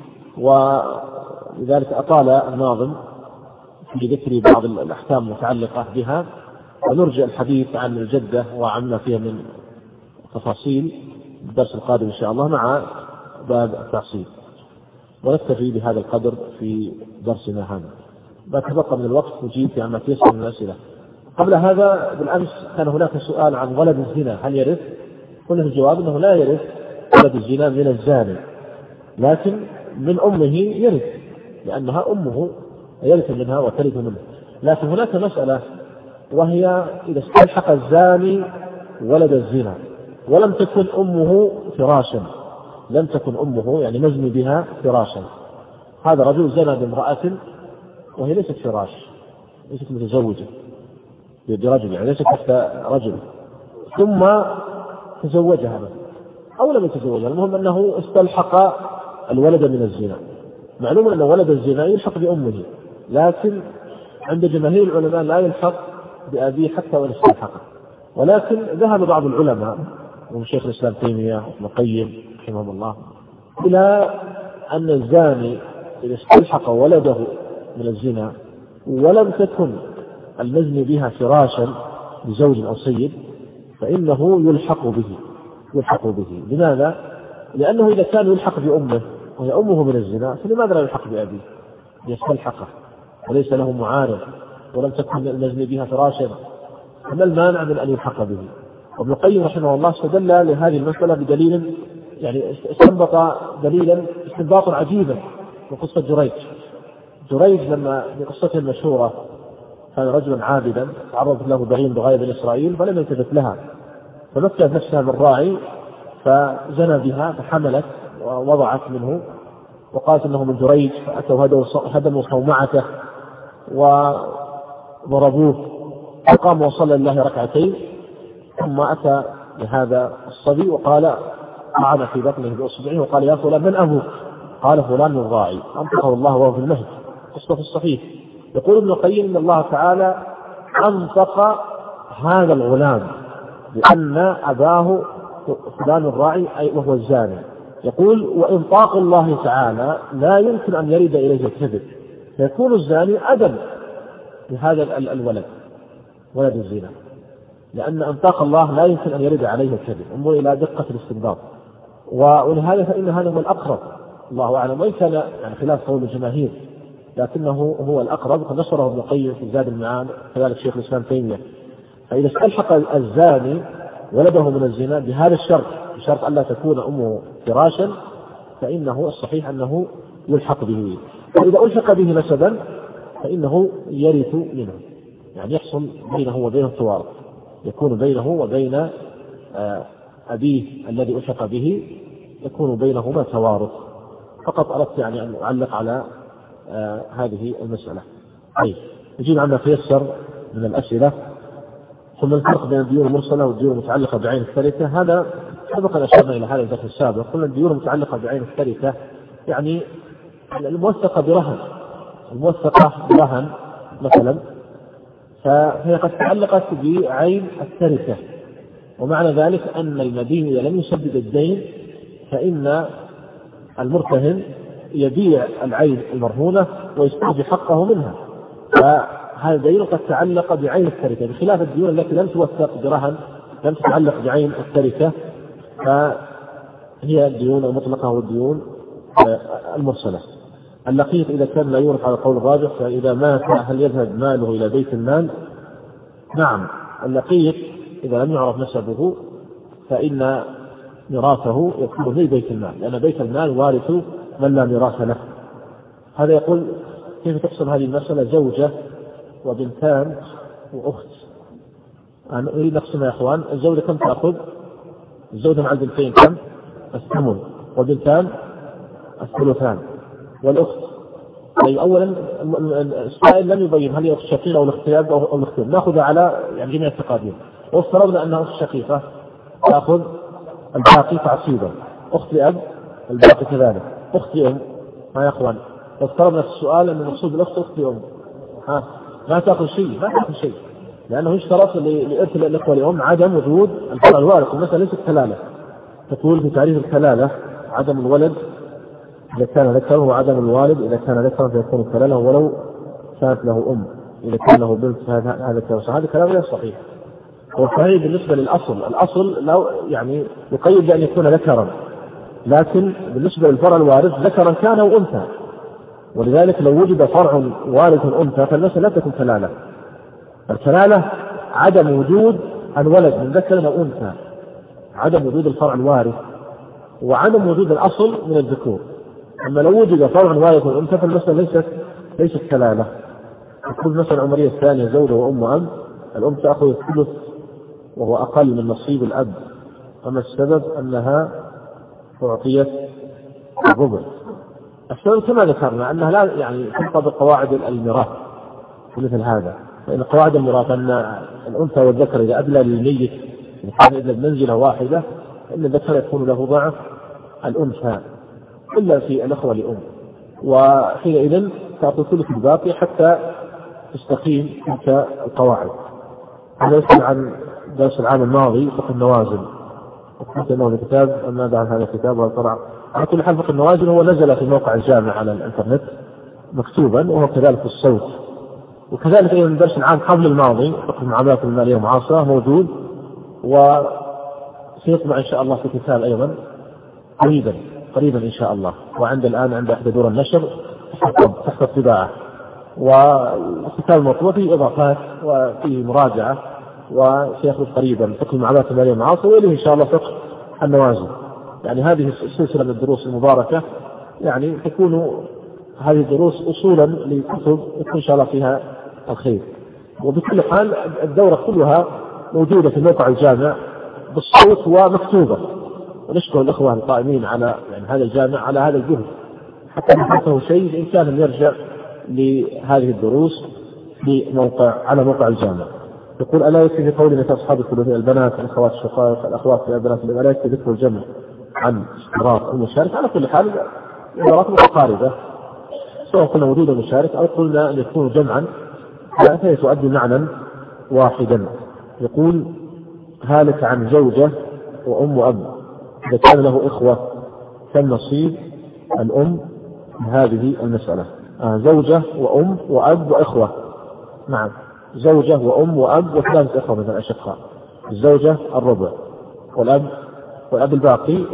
ولذلك أطال الناظم في ذكر بعض الأحكام المتعلقة بها، ونرجع الحديث عن الجدة وعما فيها من تفاصيل الدرس القادم إن شاء الله مع باب التعصيب، ونكتفي بهذا القدر في درسنا هذا. ما تبقى من الوقت نجيب في عما تيسر من الأسئلة. قبل هذا بالأمس كان هناك سؤال عن ولد الزنا هل يرث؟ قلنا في الجواب أنه لا يرث ولد الزنا من الزاني، لكن من أمه يرث، لأنها أمه يرث منها وترث منه. لكن هناك مسألة، وهي إذا استلحق الزاني ولد الزنا ولم تكن أمه فراشا، لم تكن أمه يعني مزني بها فراشا، هذا رجل زنى بامرأة وهي ليست فراش، ليست متزوجة برجل، يعني ليست تحت رجل، ثم تزوجها أو لم يتزوجها، المهم أنه استلحق الولد من الزنا. معلوم أن ولد الزنا يلحق بأمه، لكن عند جماهير العلماء لا يلحق بأبيه حتى وإن استلحقه. ولكن ذهب بعض العلماء ومن شيخ الإسلام تيمية وابن القيم رحمه الله إلى أن الزاني إذا استلحق ولده من الزنا ولم تكن المزني بها فراشا لزوج أو سيد فإنه يلحق به. لماذا؟ لأنه إذا كان يلحق بأمه وهي أمه من الزنا فلماذا لا يلحق بأبيه؟ يستلحقه وليس له معارض ولم تكن نجني بها فراشا، فما المانع من أن يلحق به؟ وابن القيم رحمه الله استدل لهذه المسألة بدليل، يعني استنبط دليلا استنباطا عجيبا من قصة جريج. جريج لما بقصته المشهورة كان رجلا عابدا تعرضت له بهيم بغاية بني إسرائيل فلم يلتفت لها، فمكنت نفسها بالراعي فزنى بها فحملت ووضعت منه، وقالت انه من جريج، فأتوا هدموا صومعته وضربوه، فقام وصلى لله ركعتين، ثم أتى لهذا الصبي وقال طعن في بطنه بأصبعه وقال يا فلان من أبوك؟ قال فلان الراعي، أنطقه الله وهو في المهد. قصة في الصحيح. يقول ابن القيم ان الله تعالى أنطق هذا الغلام لأن أباه فلان الراعي أي وهو الزاني. يقول وإنطاق الله تعالى لا يمكن أن يرد إليه الكذب، فيكون الزاني أدم لهذا الولد ولد الزنا، لأن إنطاق الله لا يمكن أن يرد عليه الكذب. انظر إلى دقة الاستنباط. ولهذا فإن هذا هو الأقرب، الله أعلم، وإن كان يعني خلاف قول الجماهير لكنه هو الأقرب، وقد نشره ابن القيم في زاد المعاد كذلك شيخ الإسلام تيمية. فإذا استلحق الزاني ولده من الزنا بهذا الشرط، بشرط ألا تكون أمه فراشا، فإنه الصحيح أنه يلحق به. وإذا ألحق به نسبا فإنه يرث منه، يعني يحصل بينه وبين التوارث، يكون بينه وبين أبيه الذي ألحق به يكون بينهما توارث. فقط أردت يعني أن أعلق على هذه المسألة. طيب نجيب عما تيسر من الأسئلة. ثم الفرق بين الديون المرسلة والديون المتعلقة بعين التركة، هذا سبق أن أشرنا إلى هذا الدرس السابق. قلنا الديون المتعلقة بعين التركة يعني الموثقة برهن، الموثقة برهن مثلا، فهي قد تعلقت بعين التركة، ومعنى ذلك أن المدين إذا لم يسدد الدين فإن المرتهن يبيع العين المرهونة ويسترجع حقه منها، فهذا الدين قد تعلق بعين التركة، بخلاف الديون التي لم توثق برهن، لم تتعلق بعين التركة، فهي الديون المطلقة والديون المرسلة. اللقيط إذا كان لا يورث على القول الراجح، فإذا مات هل يذهب ماله إلى بيت المال؟ نعم، اللقيط إذا لم يعرف نسبه فإن ميراثه يكون في بيت المال، لأن بيت المال وارث من لا ميراث له. هذا يقول كيف تقسم هذه المسألة؟ زوجة وبنتان وأخت. أنا أريد نقسمها يا أخوان. الزوجة كم تأخذ؟ الزوجة مع البنتين كم؟ الثمن، والبنتان الثلثان، والأخت. طيب أولا السائل لم يبين هل هي أخت شقيقة أو الاختيار أو الاختيار، نأخذ على يعني جميع التقادير. وافترضنا أنها أخت شقيقة تأخذ الباقي تعصيبا، أخت لأب الباقي كذلك، أخت لأم. ما يا أخوان وافترضنا في السؤال أن المقصود الأخت أخت لأم، ما تأخذ شيء، ما تأخذ شيء، لأنه يشترط لإرث الإخوة لأم عدم وجود الفرع الوارث. ومثلا ليست كلالة، تقول في تعريف الكلالة عدم الولد إذا كان ذكر، وعدم الوالد إذا كان ذكرا فيكون كلالة ولو كانت له أم، إذا كان له بنت هذا كلام. هذا كلام غير صحيح. والصحيح بالنسبة للأصل، الأصل لو يعني يقيد بأن يكون ذكرا، لكن بالنسبة للفرع الوارث ذكرا كان أو أنثى، ولذلك لو وجد فرع وارث أنثى فالمسألة لا تكون كلالة. الكلالة عدم وجود الولد من ذكر أو أنثى، عدم وجود الفرع الوارث، وعدم وجود الأصل من الذكور. أما لو وجد فرع وارث أنثى فالمسألة ليست كلالة. تكون مثلا العمرية الثانية زوجة وأم وأب، الأم تأخذ الثلث وهو أقل من نصيب الأب، أما السبب أنها أعطيت الربع. السبب كما ذكرنا أنها لا يعني تنطبق قواعد الميراث مثل هذا، لأن قواعد الميراث أن الأنثى والذكر إذا أدلى للميت كان إذا بمنزلة واحدة فإن الذكر يكون له ضعف الأنثى إلا في الأخوة لأم، وحينئذ تعطي ثلث الباقي حتى تستقيم تلك القواعد. هذا يسأل عن درس العام الماضي فقه النوازل، وقلت أنه الكتاب ماذا عن هذا الكتاب والطرع. على كل حال فقه النوازل هو نزل في موقع الجامع على الإنترنت مكتوبا، وهو كذلك في الصوت، وكذلك أيضا الدرس العام قبل الماضي فقه المعاملات المالية المعاصرة موجود، وسيطبع إن شاء الله في كتاب أيضا قريبا إن شاء الله، وعند الآن عند إحدى دور النشر تحت الطباعة. والكتاب المطبوع فيه إضافات وفيه مراجعة، وسيخرج قريبا فقه المعاملات المالية والمعاصي، وإليه إن شاء الله فقه النوازل. يعني هذه السلسلة من الدروس المباركة يعني تكون هذه الدروس أصولا لكتب يكون إن شاء الله فيها الخير. وبكل حال الدورة كلها موجودة في موقع الجامع بالصوت ومكتوبة، ونشكر الأخوة القائمين على يعني هذا الجامع على هذا الجهد حتى نفسه شيء بإمكانه أن يرجع لهذه الدروس على موقع الجامع. يقول: ألا يكفي في قولنا أصحاب الثلثين البنات الأخوات الشقائق الأخوات البنات لا يكفي ذكر الجمع عن اشتراك المشارك؟ على كل حال عبارات متقاربة، سواء قلنا وجود المشارك أو قلنا أن يكون جمعا فهي تؤدي معنى واحدا. يقول: هالك عن زوجة وأم وأب إذا كان له إخوة فالنصيب الأم هذه المسألة. زوجة وأم وأب وإخوة، نعم، زوجة وأم وأب وثلاثة إخوة مثلا أشقاء، الزوجة الربع والأب الباقي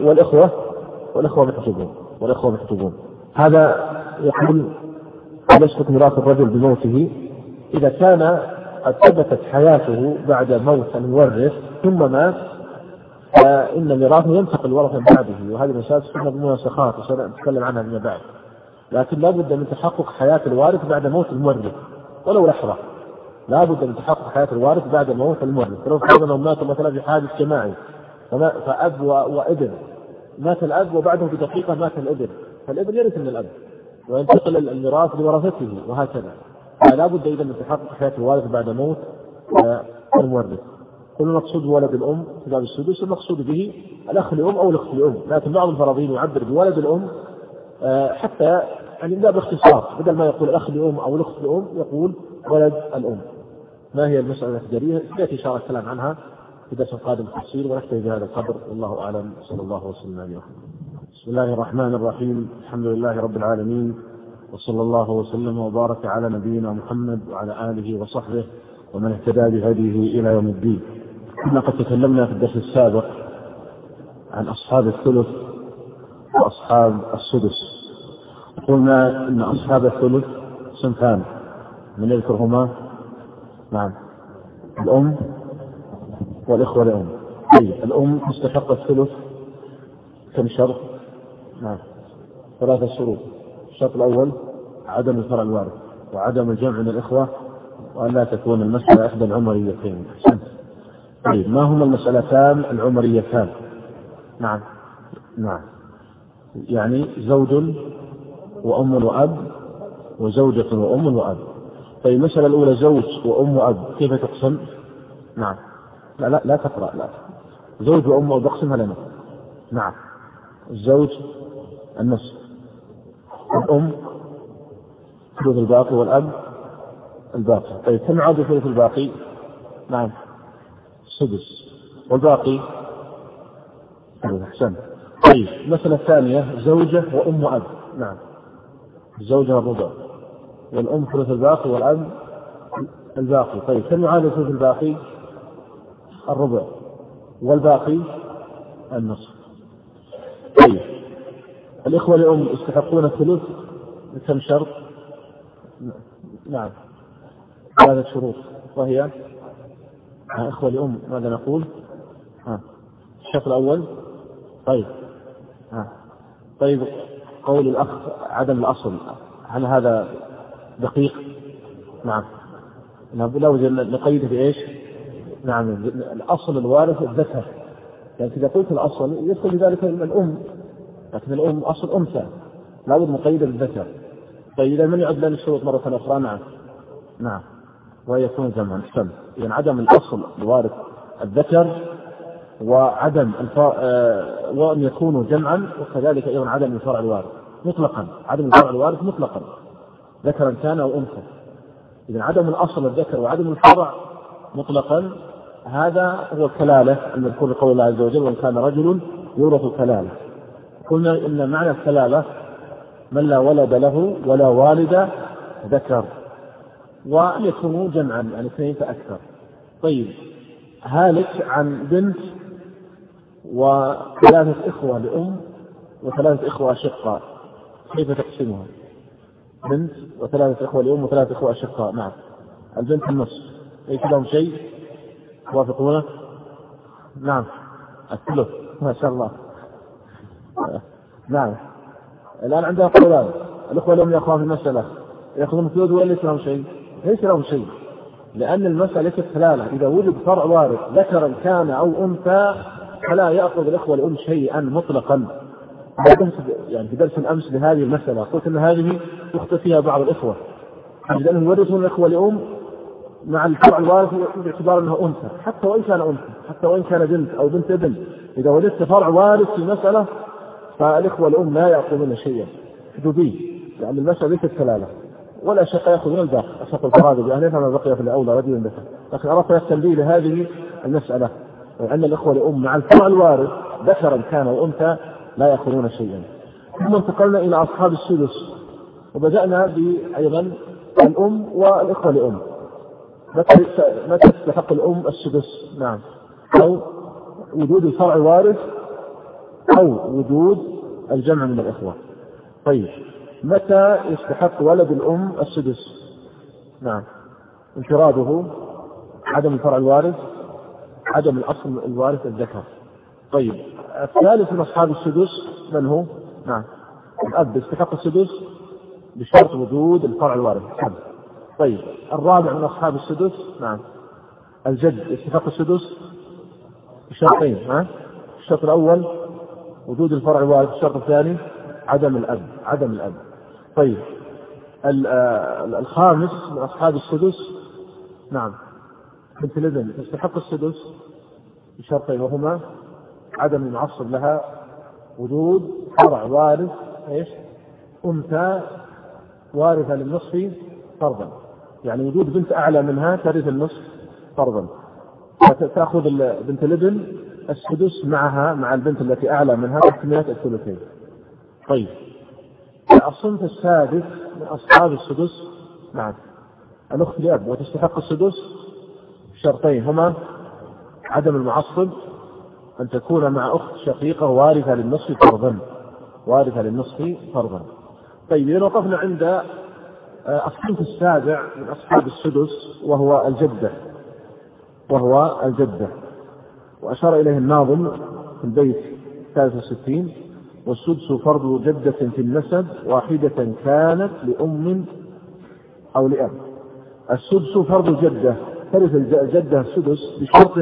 والإخوة محجوبون. هذا يقول: يسقط ميراث الرجل بموته إذا كان قد ثبتت حياته بعد موت المورث ثم مات، فإن ميراثه ينتقل ورثا بعده، وهذه المسائل تسمى بالمناسخات وسنتكلم عنها من بعد. لكن لا بد من تحقق حياة الوارث بعد موت المورث ولو لحظة، لا بد من تحقق حياة الوارث بعد موت المورث. لو فرضنا مات مثلا في حادث جماعي فأب وابن، مات الأب وبعده بدقيقة مات الابن، فالابن يرث من الأب وينتقل الميراث لورثته وهكذا. فلا بد إذا من تحقق حياة الوارث بعد موت المورث. كل مقصود بولد الأم في باب السدس المقصود به الأخ لأم أو الأخت لأم، لكن بعض الفرضين يعبر بولد الأم حتى يعني لا باختصار، بدل ما يقول الأخ لأم أو الأخت لأم يقول ولد الأم. ما هي المسألة الأخدرية؟ سيأتي إن شاء الله الكلام عنها في درس قادم التفصيل، ونكتفي بهذا القدر، والله أعلم، صلى الله وسلم عليه. بسم الله الرحمن الرحيم، الحمد لله رب العالمين، وصلى الله وسلم وبارك على نبينا محمد وعلى آله وصحبه ومن اهتدى بهديه إلى يوم الدين. كنا قد تكلمنا في الدرس السابق عن أصحاب الثلث وأصحاب السدس، قلنا إن أصحاب الثلث صنفان من يذكرهما؟ نعم، الأم والإخوة لأم. الأم تستحق الثلث كم شرط؟ نعم، 3 شروط. الشرط الأول عدم الفرع الوارث وعدم الجمع من الإخوة وأن لا تكون المسألة إحدى العمريتين. طيب، ما هما المسألتان العمريتان؟ نعم، يعني زوج وأم وأب وزوجة وأم وأب. طيب، المسألة الأولى زوج وأم وأب كيف تقسم؟ نعم، لا تقرأ، لا، زوج وأم وأب اقسمها لنا. نعم، الزوج النصف، الأم ثلث الباقي والأب الباقي. طيب، كم عاد ثلث الباقي؟ نعم، السدس، والباقي أحسن. طيب، المسألة الثانية زوجة وأم وأب. نعم، الزوجة الربع والأم ثلث الباقي والأب الباقي. طيب، كم يعادل ثلث الباقي؟ الربع، والباقي النصف. طيب، الإخوة لأم يستحقون الثلث بكم شرط؟ نعم، 3 شروط، وهي إخوة لأم ماذا نقول؟ الشرط الأول. طيب، قول الأخ عدم الأصل، هل هذا دقيق؟ نعم، لا بد أن نقيده بإيش؟ نعم، الأصل الوارث الذكر، يعني إذا قلت الأصل يدخل بذلك الأم، لكن الأم أصل أنثى، لا بد مقيدة بالذكر. طيب، إذا من يعد لنا الشروط مرة أخرى؟ نعم، ويكون جمعا. إذن عدم الأصل الوارث الذكر، وعدم وأن يكونوا جمعا، وكذلك أيضا عدم الفرع الوارث مطلقا، عدم الفرع الوارث مطلقا ذكرا كان أو أنثى. إذن عدم الأصل الذكر وعدم الفرع مطلقا، هذا هو الكلالة المذكور قول الله عز وجل: وإن كان رجل يورث الكلالة. قلنا إن معنى الكلالة من لا ولد له ولا والد ذكر، وأن يكونوا جمعا يعني 2 فأكثر. طيب، هالك عن بنت و3 إخوة لأم و3 إخوة أشقاء، كيف تقسمها؟ بنت وثلاثة إخوة لأم وثلاثة إخوة أشقاء. نعم. البنت النصف، ليس لهم شيء. توافقونه؟ نعم. الثلث. ما شاء الله. نعم. الآن عندنا قولان. الأخوة لهم يأخذون في المسألة يأخذون الثلث ولا ليس لهم شيء؟ ليس لهم شيء، لأن المسألة ليست حلالة. إذا وجد فرع وارث ذكرا كان أو أنثى فلا يأخذ الإخوة لأم شيئا مطلقا. يعني في درس الأمس لهذه المسألة قلت أن هذه يخطئ فيها بعض الإخوة، لأنهم يورثون الإخوة لأم مع الفرع الوارث باعتبار أنه أنثى، حتى وإن كان أنثى، حتى وإن كان بنت أو بنت ابن. إذا وجدت فرع وارث في مسألة فالإخوة الأم لا يأخذون شيئا حدودي، لأن المسألة ليست كلالة. ولا شق يأخذون الباقي، أشق الفرائض بأهلها فما بقي في الأولى رجل ذكر. لكن أردت التنبيه لهذه المسألة، وأن الإخوة الأم مع الفرع الوارث ذكرا كان وأنثى لا يأخذون شيئا. ثم انتقلنا إلى أصحاب السدس، وبدأنا أيضا الأم والإخوة الأم. متى تستحق الأم السدس؟ نعم. أو وجود الفرع الوارث أو وجود الجمع من الإخوة. طيب، متى يستحق ولد الأم السدس؟ نعم. انفراده، عدم الفرع الوارث، عدم الأصل الوارث الذكر. طيب، الثالث من أصحاب السدس من هو؟ نعم. الأب يستحق السدس بشرط وجود الفرع الوارث. طيب، الرابع من أصحاب السدس نعم الجد يستحق السدس بشرطين. الشرط الأول وجود الفرع الوارث، الشرط الثاني عدم الأب. طيب، الخامس من أصحاب السدس نعم بنت الابن تستحق السدس بشرطين، وهما عدم المعصب لها، وجود فرع وارث أنثى وارثة للنصف فرضا، يعني وجود بنت أعلى منها ترث النصف فرضا، فتأخذ بنت الابن السدس معها مع البنت التي أعلى منها تحتملات الثلثين. طيب، الصنف السادس من أصحاب السدس نعم الأخت لأب وتستحق السدس شرطين، هما عدم المعصب، أن تكون مع أخت شقيقة وارثة للنصف فرضا. طيب، إذا وقفنا عند الصنف السابع من أصحاب السدس وهو الجدة، وأشار إليه الناظم في البيت 63: والسدس فرض جدة في النسب واحدة كانت لأم أو لأب. السدس فرض جدة، ترث الجدة السدس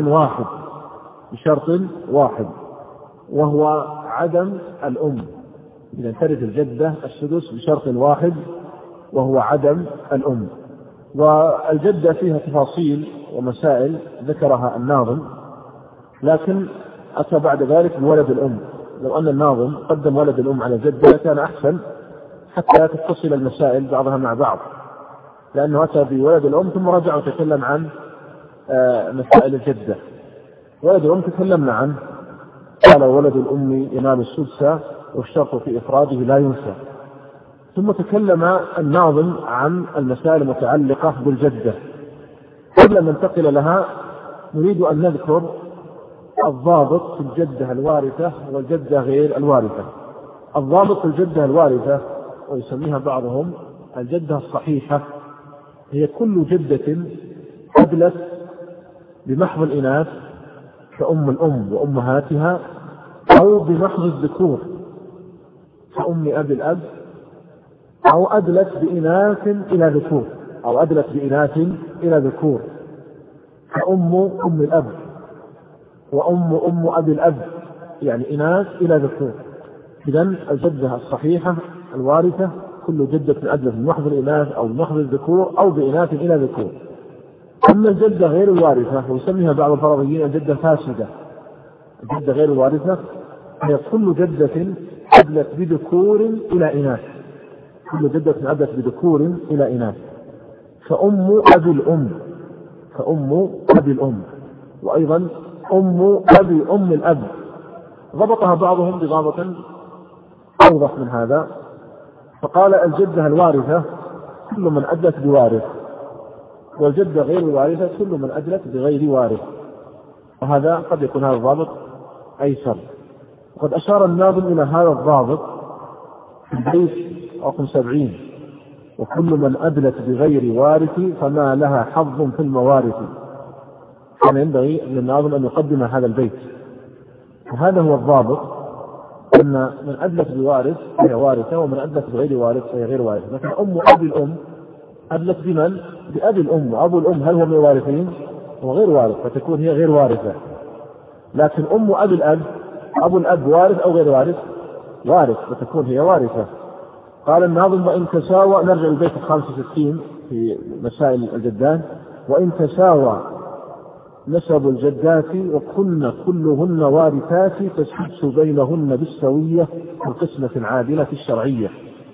بشرط واحد وهو عدم الأم. إذا ترث الجدة السدس بشرط واحد وهو عدم الأم. والجدة فيها تفاصيل ومسائل ذكرها الناظم، لكن أتى بعد ذلك بولد الأم. لو أن الناظم قدم ولد الأم على الجدة كان أحسن حتى تتصل المسائل بعضها مع بعض، لأنه أتى بولد الأم ثم رجع وتكلم عن مسائل الجدة. ولد الأم تكلمنا عنه، قال ولد الأم ينال السدس والشرط في إفراده لا ينسى. ثم تكلم الناظم عن المسائل المتعلقة بالجدة. قبل أن ننتقل لها نريد أن نذكر الضابط في الجدة الوارثة والجدة غير الوارثة. الضابط في الجدة الوارثة ويسميها بعضهم الجدة الصحيحة، هي كل جدة أدلت بمحض الإناث كأم الأم وأمهاتها، أو بمحض الذكور كأم أبي الأب، أو أدلت بإناث إلى ذكور كأم الأب وأم أبي الأب، يعني إناث إلى ذكور. إذن الجدة الصحيحة الوارثة كل جدة أدلت بمحض الإناث أو بمحض الذكور أو بإناث إلى ذكور. أما الجدة غير الوارثة ويسميها بعض الفرضيين الجدة فاسدة. الجدة غير الوارثة هي كل جدة أدلت بذكور إلى إناث، كأم أبي الأم، وأيضا أم الأب. ضبطها بعضهم بضابط أوضح من هذا، فقال الجدة الوارثة كل من أدلت بوارث، والجدة غير الوارثة كل من أدلت بغير وارث. وهذا قد يكون هذا الضابط أيسر. وقد أشار الناظم إلى هذا الضابط في البيت رقم 70: وكل من أدلت بغير وارث فما لها حظ في الموارث. كان ينبغي للناظم أن يقدم هذا البيت، وهذا هو الضابط، أن من أدلت بوارث فهي وارثة، ومن أدلت بغير وارث فهي غير وارثة. مثلا أم أبي الأم أدلت بمن؟ بأبي الأم، وأبو الأم هل هو من الوارثين؟ هو غير وارث، فتكون هي غير وارثة. لكن أم أبي الأب، أبو الأب وارث أو غير وارث؟ وارث، فتكون هي وارثة. قال الناظم: وإن تساوى، نرجع للبيت 65 في مسائل الجدات: وإن تساوى نسب الجدات وكن كلهن وارثات فالسدس بينهن بالسوية والقسمة العادلة الشرعية.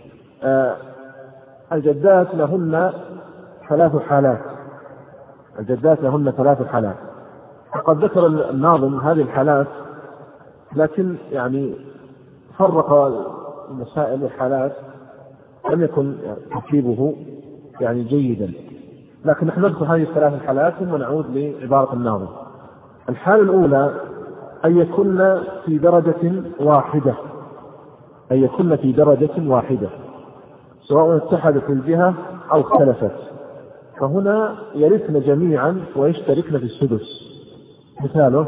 الجدات لهن 3 حالات. الجدات لهن 3 حالات، وقد ذكر الناظم هذه الحالات، لكن يعني فرق المسائل والحالات، لم يكن ترتيبه يعني جيدا، لكن نحن نذكر هذه ال3 حالات ثم نعود لعبارة الناظم. الحالة الأولى أن يكن في درجة واحدة، أن يكن في درجة واحدة سواء اتحدت الجهة أو اختلفت، فهنا يرثن جميعا ويشتركن في السدس. مثاله: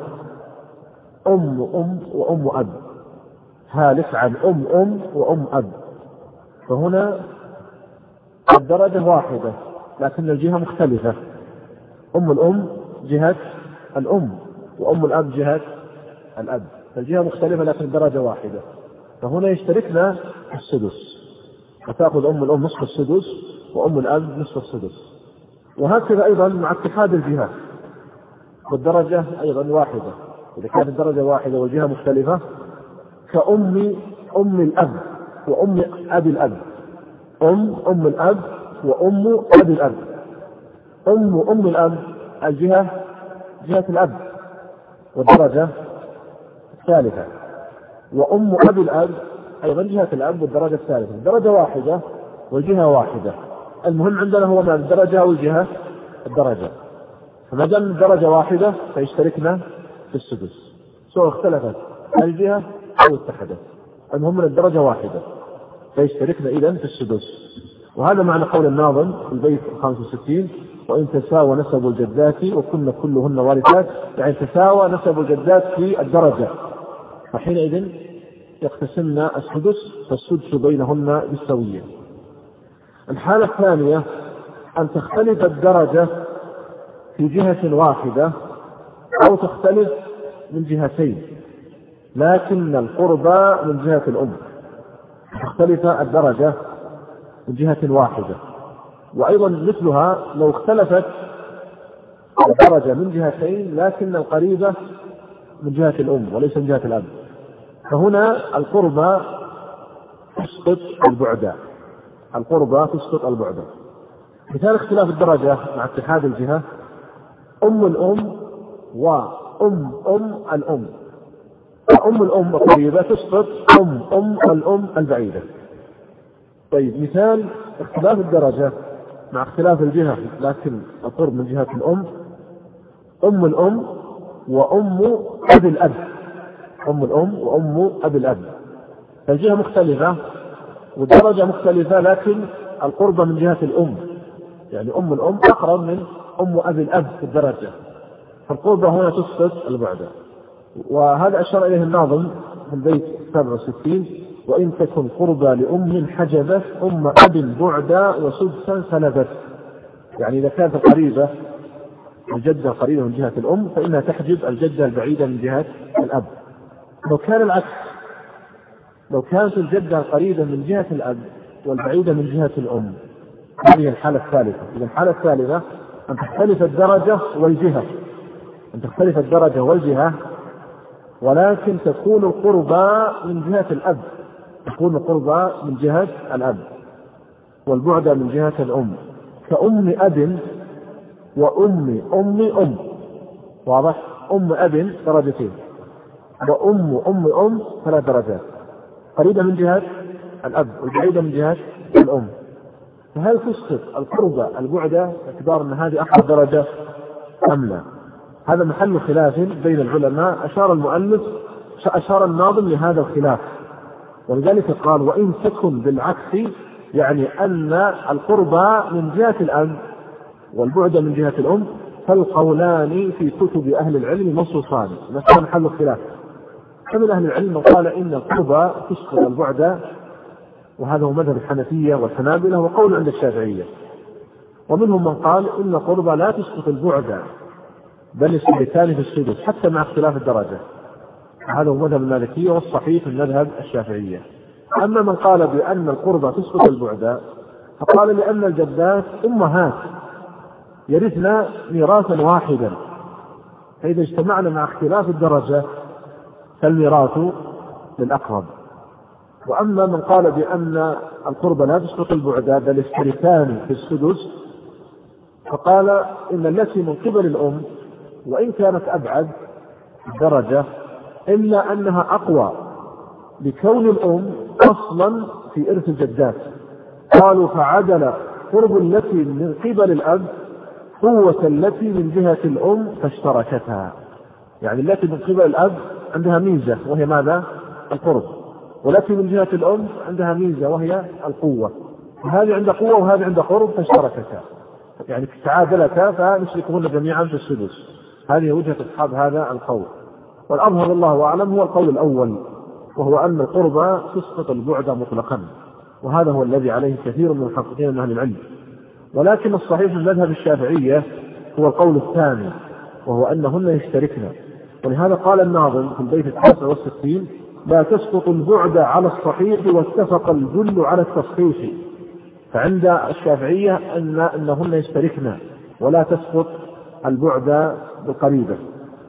أم وأم أب، هالك عن أم وأم أب، فهنا الدرجة واحدة لكن الجهة مختلفة. أم الأم جهة الأم، وأم الأب جهة الأب، فالجهة مختلفة لكن الدرجة واحدة، فهنا يشتركنا في السدس، فتأخذ أم الأم نصف السدس وأم الأب نصف السدس. وهكذا أيضا مع اتحاد الجهات، والدرجة أيضا واحدة. إذا كانت الدرجة واحدة والجهة مختلفة كأم الأب وأم أبي الأب، أم الأب وأم أبي الأب. أم الأب الجهة جهة الأب والدرجة الثالثة، وأم أبي الأب أيضا جهة الأب والدرجة الثالثة، الدرجة واحدة والجهة واحدة. المهم عندنا هو الدرجة والجهة الدرجة، فما دام الدرجة واحدة فيشتركنا في السدس سواء اختلفت الجهة أو اتحدت، المهم الدرجة واحدة فيشتركنا إذن في السدس. وهذا معنى قول الناظم في البيت 65: وإن تساوى نسب الجدات وكن كلهن وارثات، يعني تساوى نسب الجدات في الدرجة، فحينئذ يقتسمن السدس، فالسدس بينهن بالسوية. الحالة الثانية أن تختلف الدرجة في جهة واحدة أو تختلف من جهتين، لكن القربى من جهة الأم، تختلف الدرجة من جهة واحدة. وأيضا مثلها لو اختلفت الدرجة من جهتين لكن القريبة من جهة الأم وليس من جهة الأب، فهنا القربى تسقط البعد. القربى تسقط البعد. مثال اختلاف الدرجة مع اتحاد الجهة: أم الأم وأم الأم. أم الأم القريبة تسقط أم الأم البعيدة. طيب، مثال اختلاف الدرجة مع اختلاف الجهة لكن القرب من جهة الأم: أم الأم وأم أبي الأب. أم الأم وأم أبي الأب، الجهة مختلفة والدرجة مختلفة لكن القرب من جهة الأم، يعني أم الأم أقرب من أم أبي الأب في الدرجة، فالقربة هنا تسقط البعد. وهذا أشار إليه الناظم في البيت 67: وإن تكن قربى لأم حجبت أم أب بعدا وسدسا سلبت. يعني إذا كانت القريبة الجدة قريبة من جهة الأم فإنها تحجب الجدة البعيدة من جهة الأب. لو كان العكس، لو كانت الجدة قريبة من جهة الأب والبعيدة من جهة الأم، هذه الحالة الثالثة. إذا الحالة الثالثة أن تختلف الدرجة والجهة، أن تختلف الدرجة والجهة، ولكن تكون القربى من جهة الأب، تكون القربى من جهة الأب والبعد من جهة الأم، كأم أب وأم. واضح؟ أم أب درجتين، وأم 3 درجات، قريبة من جهة الأب والبعيدة من جهة الأم. فهل تسقط القربى البعدة باعتبار أن هذه أقرب درجة أم لا؟ هذا محل خلاف بين العلماء. أشار الناظم لهذا الخلاف، ولذلك قال: وإن تكن بالعكس، يعني أن القربى من جهة الأب والبعد من جهة الأم فالقولان في كتب أهل العلم منصوصان، مثلا محل الخلاف. فمن أهل العلم من قال إن القربى تسقط البعد، وهذا هو مذهب الحنفية والحنابلة وقول عند الشافعية. ومنهم من قال إن القربى لا تسقط البعد بل يشتركان في السدس حتى مع اختلاف الدرجة، هذا هو مذهب المالكية والصحيح في المذهب الشافعية. أما من قال بأن القربى تسقط البعد فقال لأن الجدات أمهات يرثن ميراثا واحدا، فإذا اجتمعنا مع اختلاف الدرجة فالميراث للأقرب. وأما من قال بأن القربى لا تسقط البعد بل يشتركان في السدس فقال إن التي من قبل الأم وإن كانت أبعد درجة إلا أنها أقوى لكون الأم أصلا في إرث الجدات. قالوا فعدل قرب التي من قبل الأب قوة التي من جهة الأم فاشتركتها، يعني التي من قبل الأب عندها ميزة وهي ماذا؟ القرب، والتي من جهة الأم عندها ميزة وهي القوة، وهذه عندها قوة وهذه عندها قرب فاشتركتا، يعني تعادلتا فنشركهن جميعا في السدس. هذه وجهة أصحاب هذا القول، والأظهر الله أعلم هو القول الأول، وهو أن القربى تسقط البعد مطلقا، وهذا هو الذي عليه كثير من المحققين من أهل العلم. ولكن الصحيح من مذهب الشافعية هو القول الثاني، وهو أنهن يشتركن. ولهذا قال الناظم في البيت 69 لا تسقط البعد على الصحيح واتفق الجل على التصحيح. فعند الشافعية أنهن يشتركن ولا تسقط البعد بالقريبة.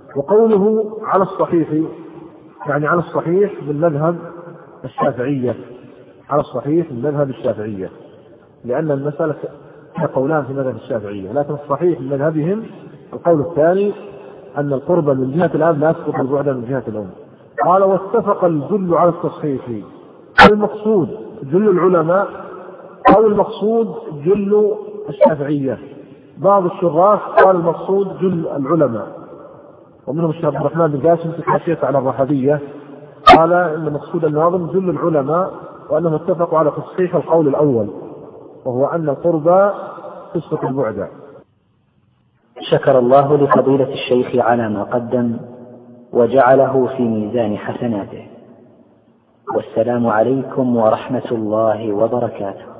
وقوله على الصحيح يعني على الصحيح بالمذهب الشافعية، على الصحيح بالمذهب الشافعية، لأن المسألة قولان في مذهب الشافعية، لكن الصحيح من مذهبهم القول الثاني أن القرب من جهة الأب لا تسقط البعد من جهة الأم. قال واتفق الجل على التصحيح. المقصود جل العلماء أو المقصود جل الشافعية؟ بعض الشراح قال المقصود جل العلماء، ومنهم الشيخ عبد الرحمن بن قاسم في الحاشية على الرحبية قال ان مقصود الناظم جل العلماء وانهم اتفقوا على تصحيح القول الاول، وهو ان القربى تسقط البعد. شكر الله لفضيلة الشيخ على ما قدم وجعله في ميزان حسناته، والسلام عليكم ورحمة الله وبركاته.